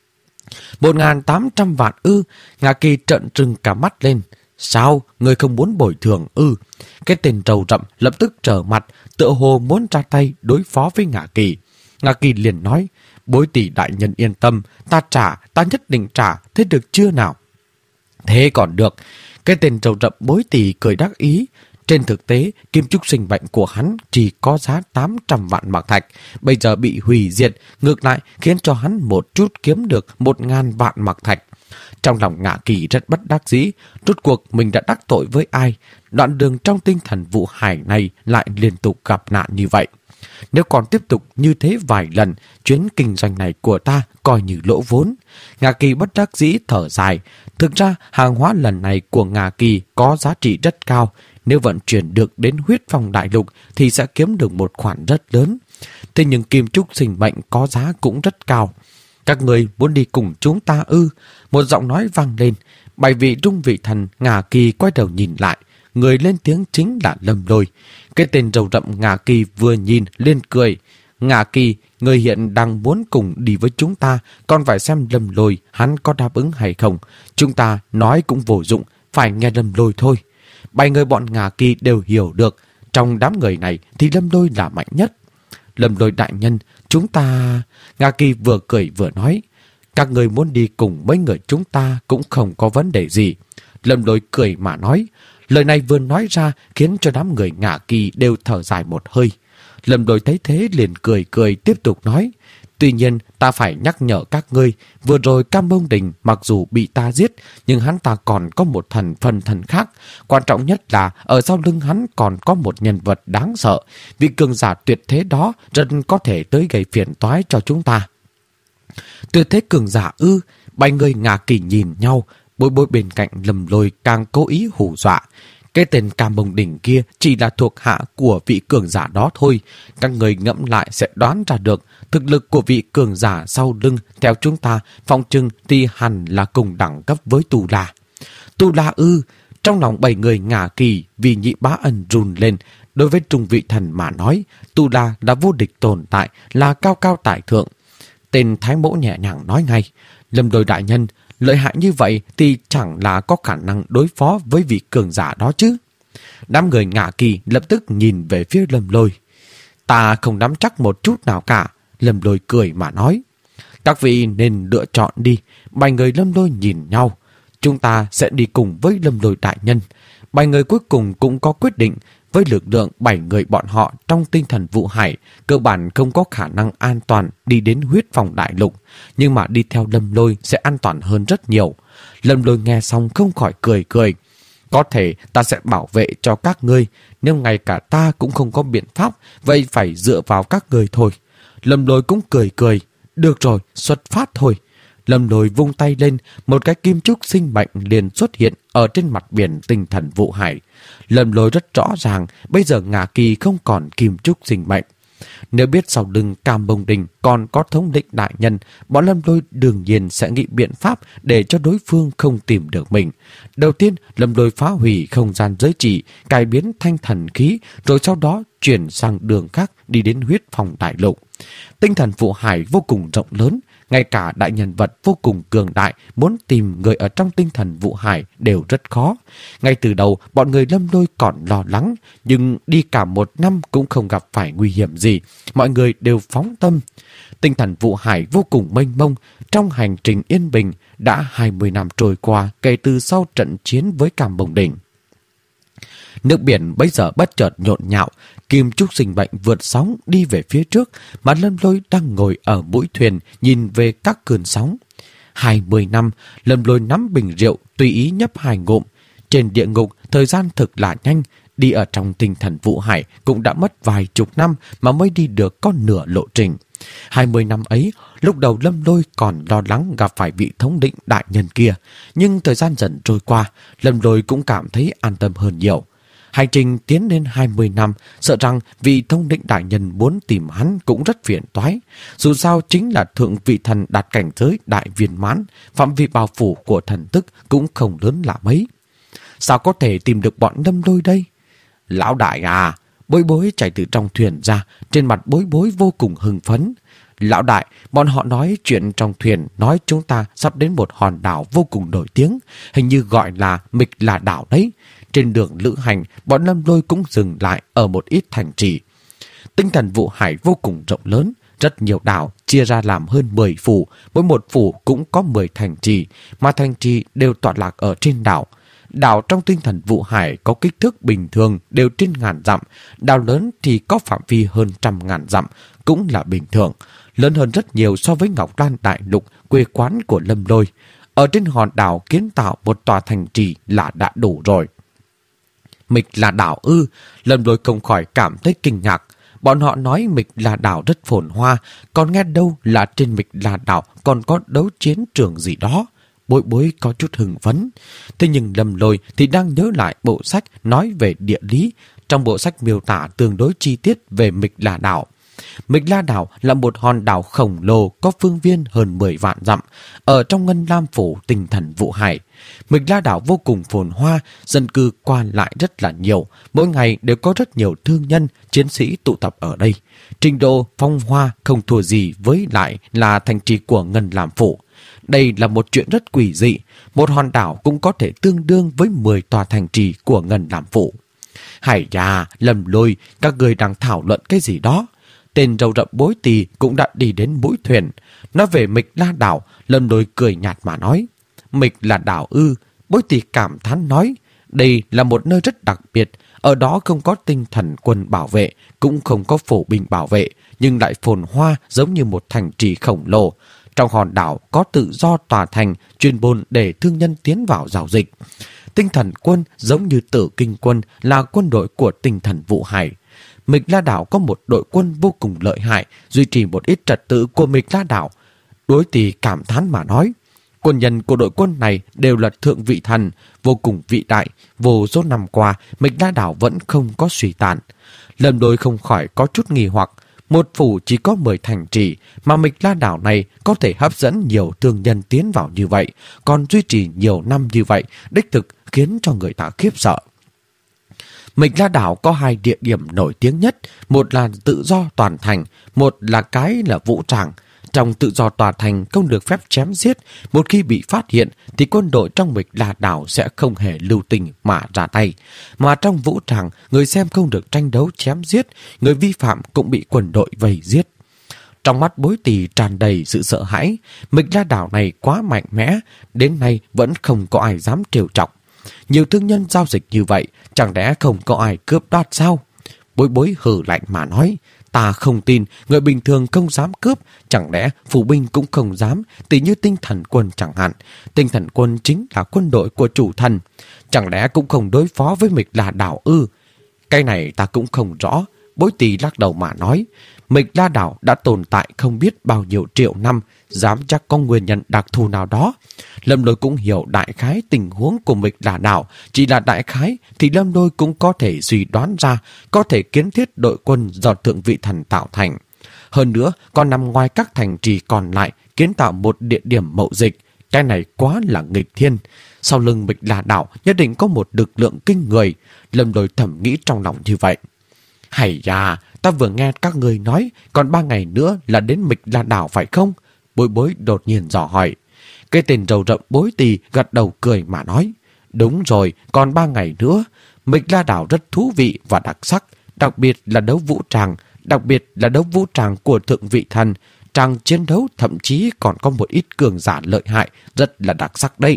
một nghìn tám trăm vạn ư? Ngà Kỳ trợn trừng cả mắt lên. Sao? Ngươi không muốn bồi thường ư? Cái tên râu rậm lập tức trở mặt, tựa hồ muốn ra tay đối phó với Ngà Kỳ. Ngà Kỳ liền nói, Bối Tỷ đại nhân yên tâm, ta trả, ta nhất định trả, thế được chưa nào? Thế còn được. Cái tên râu rậm Bối Tỷ cười đắc ý. Trên thực tế, kim trúc sinh mệnh của hắn chỉ có giá tám trăm vạn mạc thạch, bây giờ bị hủy diệt, ngược lại khiến cho hắn một chút kiếm được một ngàn vạn mạc thạch. Trong lòng Ngạ Kỳ rất bất đắc dĩ, rốt cuộc mình đã đắc tội với ai? Đoạn đường trong tinh thần vụ hải này lại liên tục gặp nạn như vậy. Nếu còn tiếp tục như thế vài lần, chuyến kinh doanh này của ta coi như lỗ vốn. Ngạ Kỳ bất đắc dĩ thở dài. Thực ra hàng hóa lần này của Ngạ Kỳ có giá trị rất cao. Nếu vận chuyển được đến huyết phong đại lục thì sẽ kiếm được một khoản rất lớn. Thế nhưng kim trúc sinh mệnh có giá cũng rất cao. Các người muốn đi cùng chúng ta ư? Một giọng nói vang lên. Bảy vị trung vị thần Ngạ Kỳ quay đầu nhìn lại. Người lên tiếng chính là Lâm Lôi. Cái tên râu rậm Ngạ Kỳ vừa nhìn lên cười. Ngạ Kỳ, người hiện đang muốn cùng đi với chúng ta, còn phải xem Lâm Lôi hắn có đáp ứng hay không. Chúng ta nói cũng vô dụng, phải nghe Lâm Lôi thôi. Bảy người bọn Ngạ Kỳ đều hiểu được, trong đám người này thì Lâm Lôi là mạnh nhất. Lâm Lôi đại nhân, chúng ta... Ngạ Kỳ vừa cười vừa nói, các người muốn đi cùng mấy người chúng ta cũng không có vấn đề gì. Lâm Lôi cười mà nói, lời này vừa nói ra khiến cho đám người Ngạ Kỳ đều thở dài một hơi. Lâm Lôi thấy thế liền cười cười tiếp tục nói, tuy nhiên ta phải nhắc nhở các ngươi, vừa rồi Cam Mông Đình mặc dù bị ta giết, nhưng hắn ta còn có một thần phân thần khác. Quan trọng nhất là ở sau lưng hắn còn có một nhân vật đáng sợ. Vị cường giả tuyệt thế đó rất có thể tới gây phiền toái cho chúng ta. Tuyệt thế cường giả ư? Bảy người Ngạ Kỳ nhìn nhau, Bối Bối bên cạnh Lâm Lôi càng cố ý hù dọa. Cái tên Cam Mông Đỉnh kia chỉ là thuộc hạ của vị cường giả đó thôi. Các người ngẫm lại sẽ đoán ra được thực lực của vị cường giả sau lưng theo chúng ta phòng trưng thì hẳn là cùng đẳng cấp với Tu La. Tu La ư? Trong lòng bảy người Ngạ Kỳ vì Nhị Bá Ân run lên. Đối với trung vị thần mà nói, Tu La đã vô địch tồn tại, là cao cao tại thượng. Tên Thái Mỗ nhẹ nhàng nói ngay, Lâm Lôi đại nhân, lợi hại như vậy thì chẳng là có khả năng đối phó với vị cường giả đó chứ. Đám người Ngạ Kỳ lập tức nhìn về phía Lâm Lôi. Ta không nắm chắc một chút nào cả. Lâm Lôi cười mà nói. Các vị nên lựa chọn đi. Bảy người Lâm Lôi nhìn nhau. Chúng ta sẽ đi cùng với Lâm Lôi đại nhân. Bảy người cuối cùng cũng có quyết định. Với lực lượng bảy người bọn họ trong tinh thần vụ hải, cơ bản không có khả năng an toàn đi đến huyết phòng đại lục. Nhưng mà đi theo Lâm Lôi sẽ an toàn hơn rất nhiều. Lâm Lôi nghe xong không khỏi cười cười. Có thể ta sẽ bảo vệ cho các ngươi. Nếu ngay cả ta cũng không có biện pháp, vậy phải dựa vào các ngươi thôi. Lâm Lôi cũng cười cười. Được rồi, xuất phát thôi. Lâm Lôi vung tay lên, một cái kim trúc sinh mệnh liền xuất hiện ở trên mặt biển tinh thần vụ hải. Lâm Lôi rất rõ ràng, bây giờ Ngạ Kỳ không còn kim trúc sinh mệnh. Nếu biết sau lưng Cam Mông Đình còn có thống lĩnh đại nhân, bọn Lâm Lôi đương nhiên sẽ nghĩ biện pháp để cho đối phương không tìm được mình. Đầu tiên, Lâm Lôi phá hủy không gian giới chỉ, cải biến thanh thần khí, rồi sau đó chuyển sang đường khác đi đến huyết phòng đại lục. Tinh thần vụ hải vô cùng rộng lớn, Ngay cả đại nhân vật vô cùng cường đại muốn tìm người ở trong tinh thần Vụ Hải đều rất khó. Ngay từ đầu, bọn người Lâm Lôi còn lo lắng, nhưng đi cả một năm cũng không gặp phải nguy hiểm gì. Mọi người đều phóng tâm. Tinh thần Vụ Hải vô cùng mênh mông. Trong hành trình yên bình, đã hai mươi năm trôi qua kể từ sau trận chiến với Cam Bồng Đỉnh. Nước biển bây giờ bất chợt nhộn nhạo, kim trúc sinh bệnh vượt sóng đi về phía trước, mà Lâm Lôi đang ngồi ở mũi thuyền nhìn về các cơn sóng. Hai mươi năm, Lâm Lôi nắm bình rượu tùy ý nhấp hai ngụm. Trên địa ngục, thời gian thực là nhanh, đi ở trong tinh thần Vụ Hải cũng đã mất vài chục năm mà mới đi được có nửa lộ trình. Hai mươi năm ấy, lúc đầu Lâm Lôi còn lo lắng gặp phải vị thống lĩnh đại nhân kia, nhưng thời gian dần trôi qua, Lâm Lôi cũng cảm thấy an tâm hơn nhiều. Hành trình tiến đến hai mươi năm, sợ rằng vị thống lĩnh đại nhân muốn tìm hắn cũng rất phiền toái. Dù sao chính là thượng vị thần đạt cảnh giới đại viên mãn, phạm vi bao phủ của thần tức cũng không lớn là mấy. Sao có thể tìm được bọn Lâm Lôi đây? Lão đại à! Bối bối chạy từ trong thuyền ra, trên mặt bối bối vô cùng hưng phấn. Lão đại, bọn họ nói chuyện trong thuyền, nói chúng ta sắp đến một hòn đảo vô cùng nổi tiếng, hình như gọi là Mịch Là Đảo đấy. Trên đường lữ hành, bọn Lâm Lôi cũng dừng lại ở một ít thành trì. Tinh thần Vụ Hải vô cùng rộng lớn, rất nhiều đảo chia ra làm hơn mười phủ, mỗi một phủ cũng có mười thành trì, mà thành trì đều tọa lạc ở trên đảo. Đảo trong tinh thần Vụ Hải có kích thước bình thường đều trên ngàn dặm, đảo lớn thì có phạm vi hơn trăm ngàn dặm, cũng là bình thường, lớn hơn rất nhiều so với Ngọc Lan Đại Lục, quê quán của Lâm Lôi. Ở trên hòn đảo kiến tạo một tòa thành trì là đã đủ rồi. Mịch Là Đảo ư? Lâm Lôi không khỏi cảm thấy kinh ngạc. Bọn họ nói Mịch Là Đảo rất phồn hoa, còn nghe đâu là trên Mịch Là Đảo còn có đấu chiến trường gì đó. Bối bối có chút hưng phấn. Thế nhưng Lâm Lôi thì đang nhớ lại bộ sách nói về địa lý. Trong bộ sách miêu tả tương đối chi tiết về Mịch Là Đảo. Mịch La Đảo là một hòn đảo khổng lồ có phương viên hơn mười vạn dặm, ở trong Ngân Lam Phủ tinh thần Vụ Hải. Mịch La Đảo vô cùng phồn hoa, dân cư qua lại rất là nhiều, mỗi ngày đều có rất nhiều thương nhân, chiến sĩ tụ tập ở đây. Trình độ phong hoa không thua gì với lại là thành trì của Ngân Lam Phủ. Đây là một chuyện rất quỷ dị, một hòn đảo cũng có thể tương đương với mười tòa thành trì của Ngân Lam Phủ. Hải da, Lâm Lôi, các người đang thảo luận cái gì đó? Tên râu rậm Bối Tỳ cũng đã đi đến mũi thuyền. Nói về Mịch La Đảo, Lâm Lôi cười nhạt mà nói. Mịch Là Đảo ư? Bối Tỳ cảm thán nói. Đây là một nơi rất đặc biệt. Ở đó không có tinh thần quân bảo vệ, cũng không có phổ binh bảo vệ, nhưng lại phồn hoa giống như một thành trì khổng lồ. Trong hòn đảo có tự do tòa thành, chuyên môn để thương nhân tiến vào giao dịch. Tinh thần quân giống như Tử Kinh quân là quân đội của tinh thần Vụ Hải. Mịch La Đảo có một đội quân vô cùng lợi hại, duy trì một ít trật tự của Mịch La Đảo. Đối Tỳ cảm thán mà nói, quân nhân của đội quân này đều là thượng vị thần, vô cùng vĩ đại. Vô số năm qua, Mịch La Đảo vẫn không có suy tàn. Lâm Lôi không khỏi có chút nghi hoặc, một phủ chỉ có mười thành trì, mà Mịch La Đảo này có thể hấp dẫn nhiều thương nhân tiến vào như vậy, còn duy trì nhiều năm như vậy, đích thực khiến cho người ta khiếp sợ. Mịch La Đảo có hai địa điểm nổi tiếng nhất, một là tự do toàn thành, một là cái là vũ tràng. Trong tự do tòa thành không được phép chém giết, một khi bị phát hiện thì quân đội trong Mịch La Đảo sẽ không hề lưu tình mà ra tay. Mà trong vũ tràng, người xem không được tranh đấu chém giết, người vi phạm cũng bị quân đội vây giết. Trong mắt Bối Tỳ tràn đầy sự sợ hãi, Mịch La Đảo này quá mạnh mẽ, đến nay vẫn không có ai dám trêu chọc. Nhiều thương nhân giao dịch như vậy, chẳng lẽ không có ai cướp đoạt sao? Bối Bối hừ lạnh mà nói, ta không tin, người bình thường không dám cướp, chẳng lẽ phủ binh cũng không dám, tỉ như tinh thần quân chẳng hạn. Tinh thần quân chính là quân đội của chủ thần, chẳng lẽ cũng không đối phó với Mịch La Đảo ư? Cái này ta cũng không rõ. Bối Tỳ lắc đầu mà nói, Mịch La Đảo đã tồn tại không biết bao nhiêu triệu năm, dám chắc có nguyên nhân đặc thù nào đó. Lâm Lôi cũng hiểu đại khái tình huống của Mịch La Đảo, chỉ là đại khái thì Lâm Lôi cũng có thể suy đoán ra, có thể kiến thiết đội quân do thượng vị thần tạo thành. Hơn nữa, còn nằm ngoài các thành trì còn lại, kiến tạo một địa điểm mậu dịch. Cái này quá là nghịch thiên. Sau lưng Mịch La Đảo nhất định có một lực lượng kinh người. Lâm Lôi thầm nghĩ trong lòng như vậy. Hay da, ta vừa nghe các người nói còn ba ngày nữa là đến Mịch La Đảo phải không? Bối Bối đột nhiên dò hỏi. Cái tên râu rậm Bối Tì gật đầu cười mà nói. Đúng rồi, còn ba ngày nữa. Mịch La Đảo rất thú vị và đặc sắc, đặc biệt là đấu vũ tràng, đặc biệt là đấu vũ tràng của thượng vị thần. Tràng chiến đấu thậm chí còn có một ít cường giả lợi hại, rất là đặc sắc đấy.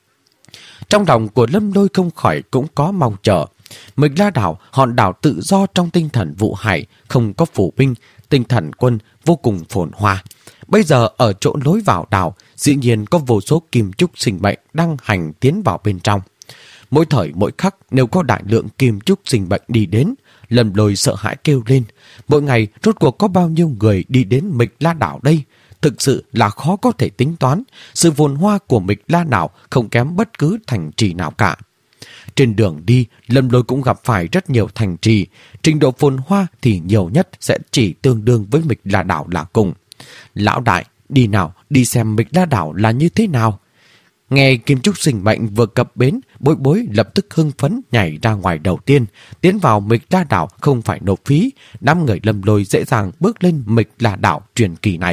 Trong lòng của Lâm Lôi không khỏi cũng có mong chờ. Mịch La Đảo, hòn đảo tự do trong tinh thần Vũ Hải, không có phủ binh, tinh thần quân vô cùng phồn hoa. Bây giờ ở chỗ lối vào đảo, dĩ nhiên có vô số kim trúc sinh mệnh đang hành tiến vào bên trong. Mỗi thời mỗi khắc nếu có đại lượng kim trúc sinh mệnh đi đến, Lâm Lôi sợ hãi kêu lên. Mỗi ngày rốt cuộc có bao nhiêu người đi đến Mịch La Đảo đây? Thực sự là khó có thể tính toán. Sự phồn hoa của Mịch La Đảo không kém bất cứ thành trì nào cả. Trên đường đi, Lâm Lôi cũng gặp phải rất nhiều thành trì. Trình độ phồn hoa thì nhiều nhất sẽ chỉ tương đương với Mịch La Đảo là cùng. Lão đại, đi nào, đi xem Mịch La Đảo là như thế nào. Nghe kim trúc sinh mệnh vừa cập bến, Bối Bối lập tức hưng phấn nhảy ra ngoài đầu tiên. Tiến vào Mịch La Đảo không phải nộp phí. Đám người Lâm Lôi dễ dàng bước lên Mịch La Đảo truyền kỳ này.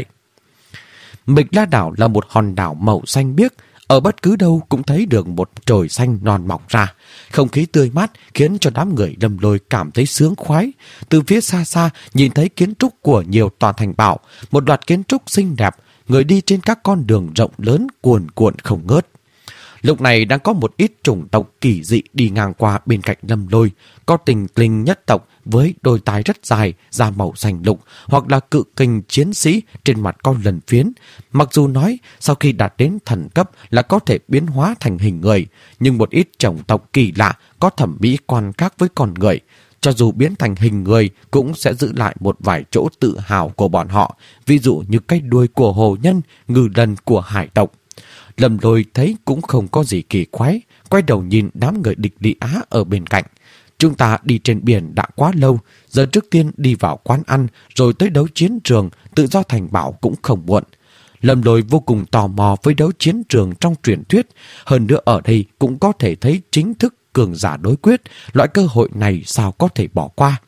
Mịch La Đảo là một hòn đảo màu xanh biếc. Ở bất cứ đâu cũng thấy được một trời xanh non mọc ra. Không khí tươi mát khiến cho đám người Lâm Lôi cảm thấy sướng khoái. Từ phía xa xa nhìn thấy kiến trúc của nhiều tòa thành bảo. Một loạt kiến trúc xinh đẹp. Người đi trên các con đường rộng lớn cuồn cuộn không ngớt. Lúc này đang có một ít chủng tộc kỳ dị đi ngang qua bên cạnh Lâm Lôi. Có tình linh nhất tộc với đôi tai rất dài, da màu xanh lục, hoặc là cự kình chiến sĩ trên mặt có lần phiến. Mặc dù nói sau khi đạt đến thần cấp là có thể biến hóa thành hình người, nhưng một ít chủng tộc kỳ lạ có thẩm mỹ quan khác với con người. Cho dù biến thành hình người cũng sẽ giữ lại một vài chỗ tự hào của bọn họ, ví dụ như cái đuôi của hồ nhân, ngư lần của hải tộc. Lâm Lôi thấy cũng không có gì kỳ quái, quay đầu nhìn đám người địch Lý Á ở bên cạnh. Chúng ta đi trên biển đã quá lâu, giờ trước tiên đi vào quán ăn, rồi tới đấu chiến trường, tự do thành bảo cũng không muộn. Lâm Lôi vô cùng tò mò với đấu chiến trường trong truyền thuyết, hơn nữa ở đây cũng có thể thấy chính thức cường giả đối quyết, loại cơ hội này sao có thể bỏ qua.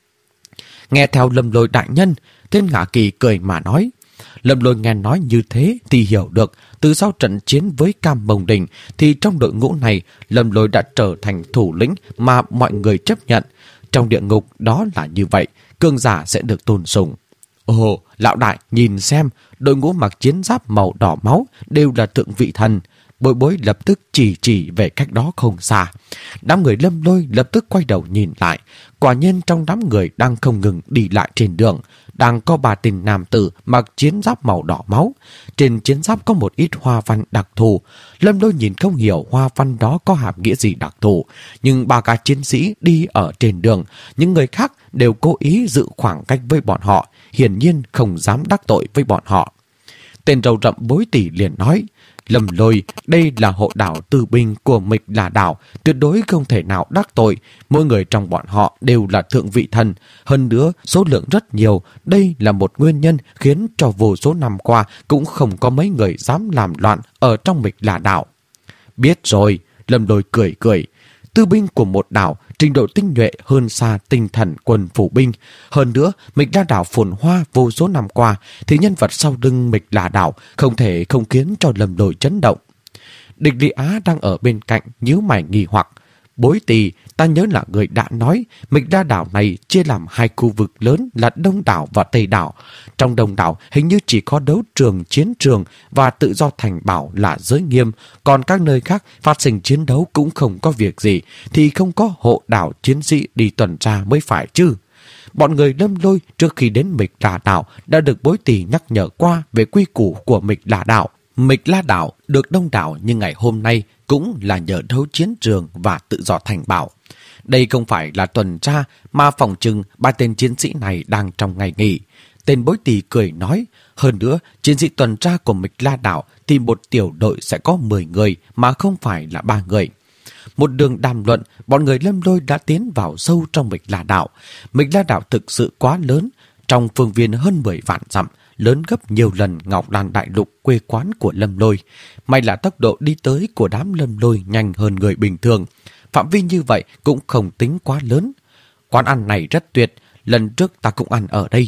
Nghe theo Lâm Lôi đại nhân, Thiên Ngã Kỳ cười mà nói. Lâm Lôi nghe nói như thế thì hiểu được, từ sau trận chiến với Cam Mông Đình thì trong đội ngũ này Lâm Lôi đã trở thành thủ lĩnh mà mọi người chấp nhận. Trong địa ngục đó là như vậy, cường giả sẽ được tôn sùng. Ồ, lão đại nhìn xem, đội ngũ mặc chiến giáp màu đỏ máu đều là thượng vị thần. Bối Bối lập tức chỉ chỉ về cách đó không xa. Đám người Lâm Lôi lập tức quay đầu nhìn lại. Quả nhiên trong đám người đang không ngừng đi lại trên đường, đang có ba tên nam tử mặc chiến giáp màu đỏ máu. Trên chiến giáp có một ít hoa văn đặc thù. Lâm Lôi nhìn không hiểu hoa văn đó có hàm nghĩa gì đặc thù, nhưng ba cả chiến sĩ đi ở trên đường, những người khác đều cố ý giữ khoảng cách với bọn họ, hiển nhiên không dám đắc tội với bọn họ. Tên râu rậm Bối Tỷ liền nói, Lâm Lôi, đây là hộ đảo tư binh của Mịch La Đảo, tuyệt đối không thể nào đắc tội. Mỗi người trong bọn họ đều là thượng vị thần, hơn nữa số lượng rất nhiều. Đây là một nguyên nhân khiến cho vô số năm qua cũng không có mấy người dám làm loạn ở trong Mịch La Đảo. Biết rồi, Lâm Lôi cười cười. Tư binh của một đảo, trình độ tinh nhuệ hơn xa tinh thần quân phủ binh. Hơn nữa, Mịch La Đảo phồn hoa vô số năm qua, thì nhân vật sau lưng Mịch La Đảo không thể không khiến cho Lâm Lôi chấn động. Địch Lý Á đang ở bên cạnh nhíu mày nghi hoặc. Bối Tì, ta nhớ là người đã nói Mịch La Đảo này chia làm hai khu vực lớn là Đông Đảo và Tây Đảo. Trong Đông Đảo hình như chỉ có đấu trường, chiến trường và tự do thành bảo là giới nghiêm, còn các nơi khác phát sinh chiến đấu cũng không có việc gì, thì không có hộ đảo chiến sĩ đi tuần tra mới phải chứ. Bọn người Lâm Lôi trước khi đến Mịch La Đảo đã được Bối Tì nhắc nhở qua về quy củ của Mịch La Đảo. Mịch La Đảo được đông đảo như ngày hôm nay cũng là nhờ đấu chiến trường và tự do thành bảo. Đây không phải là tuần tra mà phòng trừng ba tên chiến sĩ này đang trong ngày nghỉ. Tên Bối Tì cười nói, hơn nữa chiến sĩ tuần tra của Mịch La Đảo thì một tiểu đội sẽ có mười người mà không phải là ba người. Một đường đàm luận, bọn người Lâm Lôi đã tiến vào sâu trong Mịch La Đảo. Mịch La Đảo thực sự quá lớn, trong phương viên hơn mười vạn dặm, lớn gấp nhiều lần Ngọc Đàn Đại Lục quê quán của Lâm Lôi. May là tốc độ đi tới của đám Lâm Lôi nhanh hơn người bình thường. Phạm vi như vậy cũng không tính quá lớn. Quán ăn này rất tuyệt, lần trước ta cũng ăn ở đây.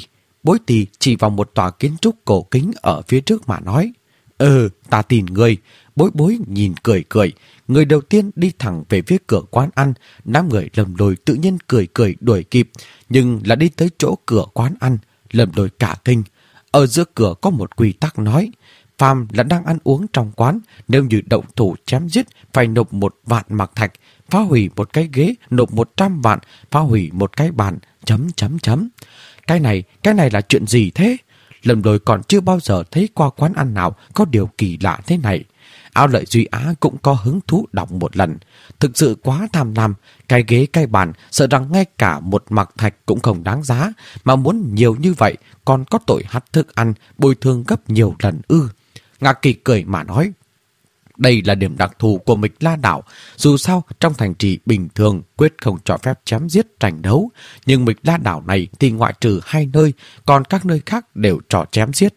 Bối Tì chỉ vào một tòa kiến trúc cổ kính ở phía trước mà nói. Ừ, ta tin ngươi. Bối Bối nhìn cười cười. Người đầu tiên đi thẳng về phía cửa quán ăn. Đám người Lâm Lôi tự nhiên cười cười đuổi kịp. Nhưng là đi tới chỗ cửa quán ăn, Lâm Lôi cả kinh. Ở giữa cửa có một quy tắc nói, phàm là đang ăn uống trong quán, nếu như động thủ chém giết phải nộp một vạn mặc thạch, phá hủy một cái ghế nộp một trăm vạn, phá hủy một cái bàn, chấm chấm chấm. Cái này, cái này là chuyện gì thế? Lâm Lôi còn chưa bao giờ thấy qua quán ăn nào có điều kỳ lạ thế này. Ao Lợi Duy Á cũng có hứng thú đọc một lần. Thực sự quá tham lam, cái ghế cái bàn sợ rằng ngay cả một mặc thạch cũng không đáng giá, mà muốn nhiều như vậy còn có tội hắt thức ăn, bồi thường gấp nhiều lần ư. Ngạc Kỳ cười mà nói, đây là điểm đặc thù của Mịch La Đảo. Dù sao trong thành trì bình thường quyết không cho phép chém giết tranh đấu, nhưng Mịch La Đảo này thì ngoại trừ hai nơi, còn các nơi khác đều cho chém giết.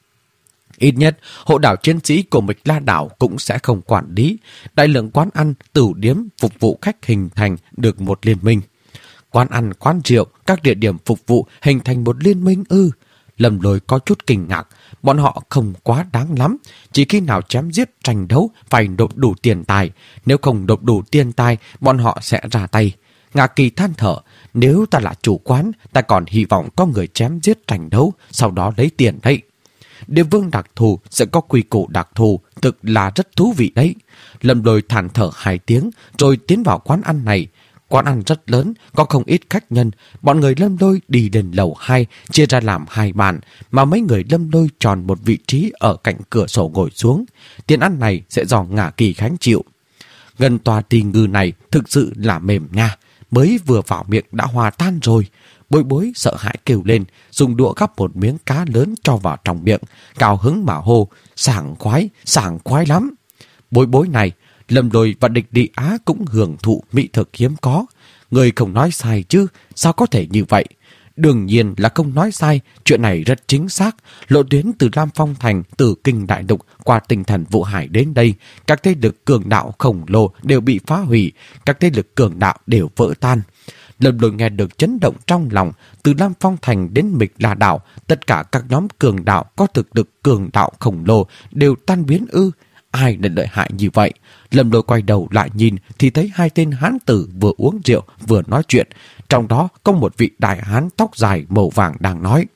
Ít nhất, hộ đảo chiến sĩ của Mịch La Đảo cũng sẽ không quản lý. Đại lượng quán ăn, tửu điếm phục vụ khách hình thành được một liên minh. Quán ăn, quán rượu, các địa điểm phục vụ hình thành một liên minh ư. Lâm Lôi có chút kinh ngạc, bọn họ không quá đáng lắm. Chỉ khi nào chém giết tranh đấu phải nộp đủ tiền tài. Nếu không nộp đủ tiền tài, bọn họ sẽ ra tay. Ngạc Kỳ than thở, nếu ta là chủ quán, ta còn hy vọng có người chém giết tranh đấu, sau đó lấy tiền đấy. Địa vương đặc thù sẽ có quy củ đặc thù, thực là rất thú vị đấy. Lâm Lôi than thở hai tiếng rồi tiến vào quán ăn này. Quán ăn rất lớn, có không ít khách nhân. Bọn người Lâm Lôi đi đến lầu hai, chia ra làm hai bàn, mà mấy người Lâm Lôi chọn một vị trí ở cạnh cửa sổ ngồi xuống. Tiền ăn này sẽ do Ngạc Kỳ Khánh chịu. Gần tòa tỳ ngư này thực sự là mềm nha, mới vừa vào miệng đã hòa tan rồi. Bối Bối sợ hãi kêu lên, dùng đũa gắp một miếng cá lớn cho vào trong miệng, cao hứng mà hô, sảng khoái, sảng khoái lắm. Bối Bối này, Lâm Lôi và Địch Đi Á cũng hưởng thụ mỹ thực hiếm có. Người không nói sai chứ, sao có thể như vậy? Đương nhiên là không nói sai, chuyện này rất chính xác. Lộ tuyến từ Lam Phong Thành, từ Kinh Đại Lục qua Tinh Thần Vụ Hải đến đây, các thế lực cường đạo khổng lồ đều bị phá hủy, các thế lực cường đạo đều vỡ tan. Lâm Lôi nghe được chấn động trong lòng. Từ Lam Phong Thành đến Mịch La Đảo, tất cả các nhóm cường đạo có thực lực cường đạo khổng lồ đều tan biến ư. Ai lại lợi hại như vậy? Lâm Lôi quay đầu lại nhìn thì thấy hai tên hán tử vừa uống rượu vừa nói chuyện. Trong đó có một vị đại hán tóc dài màu vàng đang nói.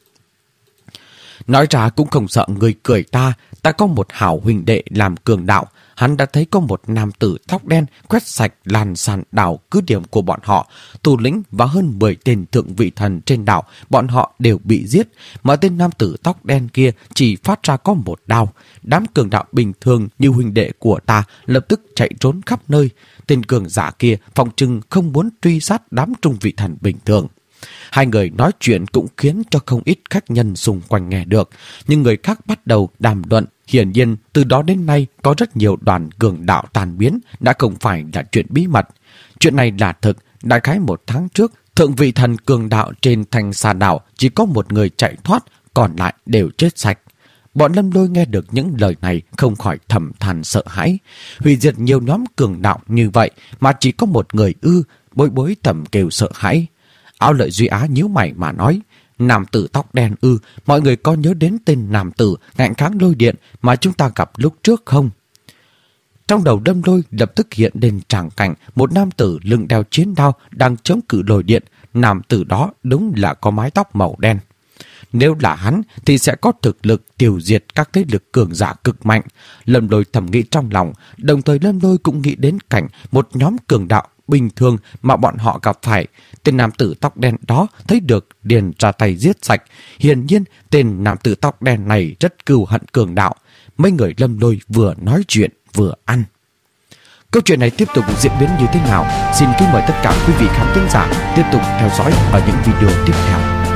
Nói ra cũng không sợ người cười ta. Ta có một hảo huynh đệ làm cường đạo. Hắn đã thấy có một nam tử tóc đen quét sạch làn sàn đảo cứ điểm của bọn họ. Thủ lĩnh và hơn mười tên thượng vị thần trên đảo, bọn họ đều bị giết. Mà tên nam tử tóc đen kia chỉ phát ra có một đao. Đám cường đạo bình thường như huynh đệ của ta lập tức chạy trốn khắp nơi. Tên cường giả kia phòng trừng không muốn truy sát đám trung vị thần bình thường. Hai người nói chuyện cũng khiến cho không ít khách nhân xung quanh nghe được, nhưng người khác bắt đầu đàm luận. Hiển nhiên, từ đó đến nay có rất nhiều đoàn cường đạo tan biến, đã không phải là chuyện bí mật. Chuyện này là thực, đại khái một tháng trước, thượng vị thần cường đạo trên thành xà đảo chỉ có một người chạy thoát, còn lại đều chết sạch. Bọn Lâm Lôi nghe được những lời này không khỏi thầm than sợ hãi. Hủy diệt nhiều nhóm cường đạo như vậy mà chỉ có một người ư, Bối Bối thầm kêu sợ hãi. Ao Lợi Duy Á nhíu mày mà nói, nam tử tóc đen ư, mọi người có nhớ đến tên nam tử ngạnh kháng lôi điện mà chúng ta gặp lúc trước không? Trong đầu Lâm Lôi lập tức hiện lên tràng cảnh một nam tử lưng đeo chiến đao đang chống cự lôi điện. Nam tử đó đúng là có mái tóc màu đen. Nếu là hắn thì sẽ có thực lực tiêu diệt các thế lực cường giả cực mạnh. Lâm Lôi thầm nghĩ trong lòng, đồng thời Lâm Lôi cũng nghĩ đến cảnh một nhóm cường đạo bình thường mà bọn họ gặp phải. Tên nam tử tóc đen đó thấy được liền ra tay giết sạch. Hiển nhiên tên nam tử tóc đen này rất cừu hận cường đạo. Mấy người Lâm Lôi vừa nói chuyện vừa ăn. Câu chuyện này tiếp tục diễn biến như thế nào? Xin kính mời tất cả quý vị khán thính giả tiếp tục theo dõi ở những video tiếp theo.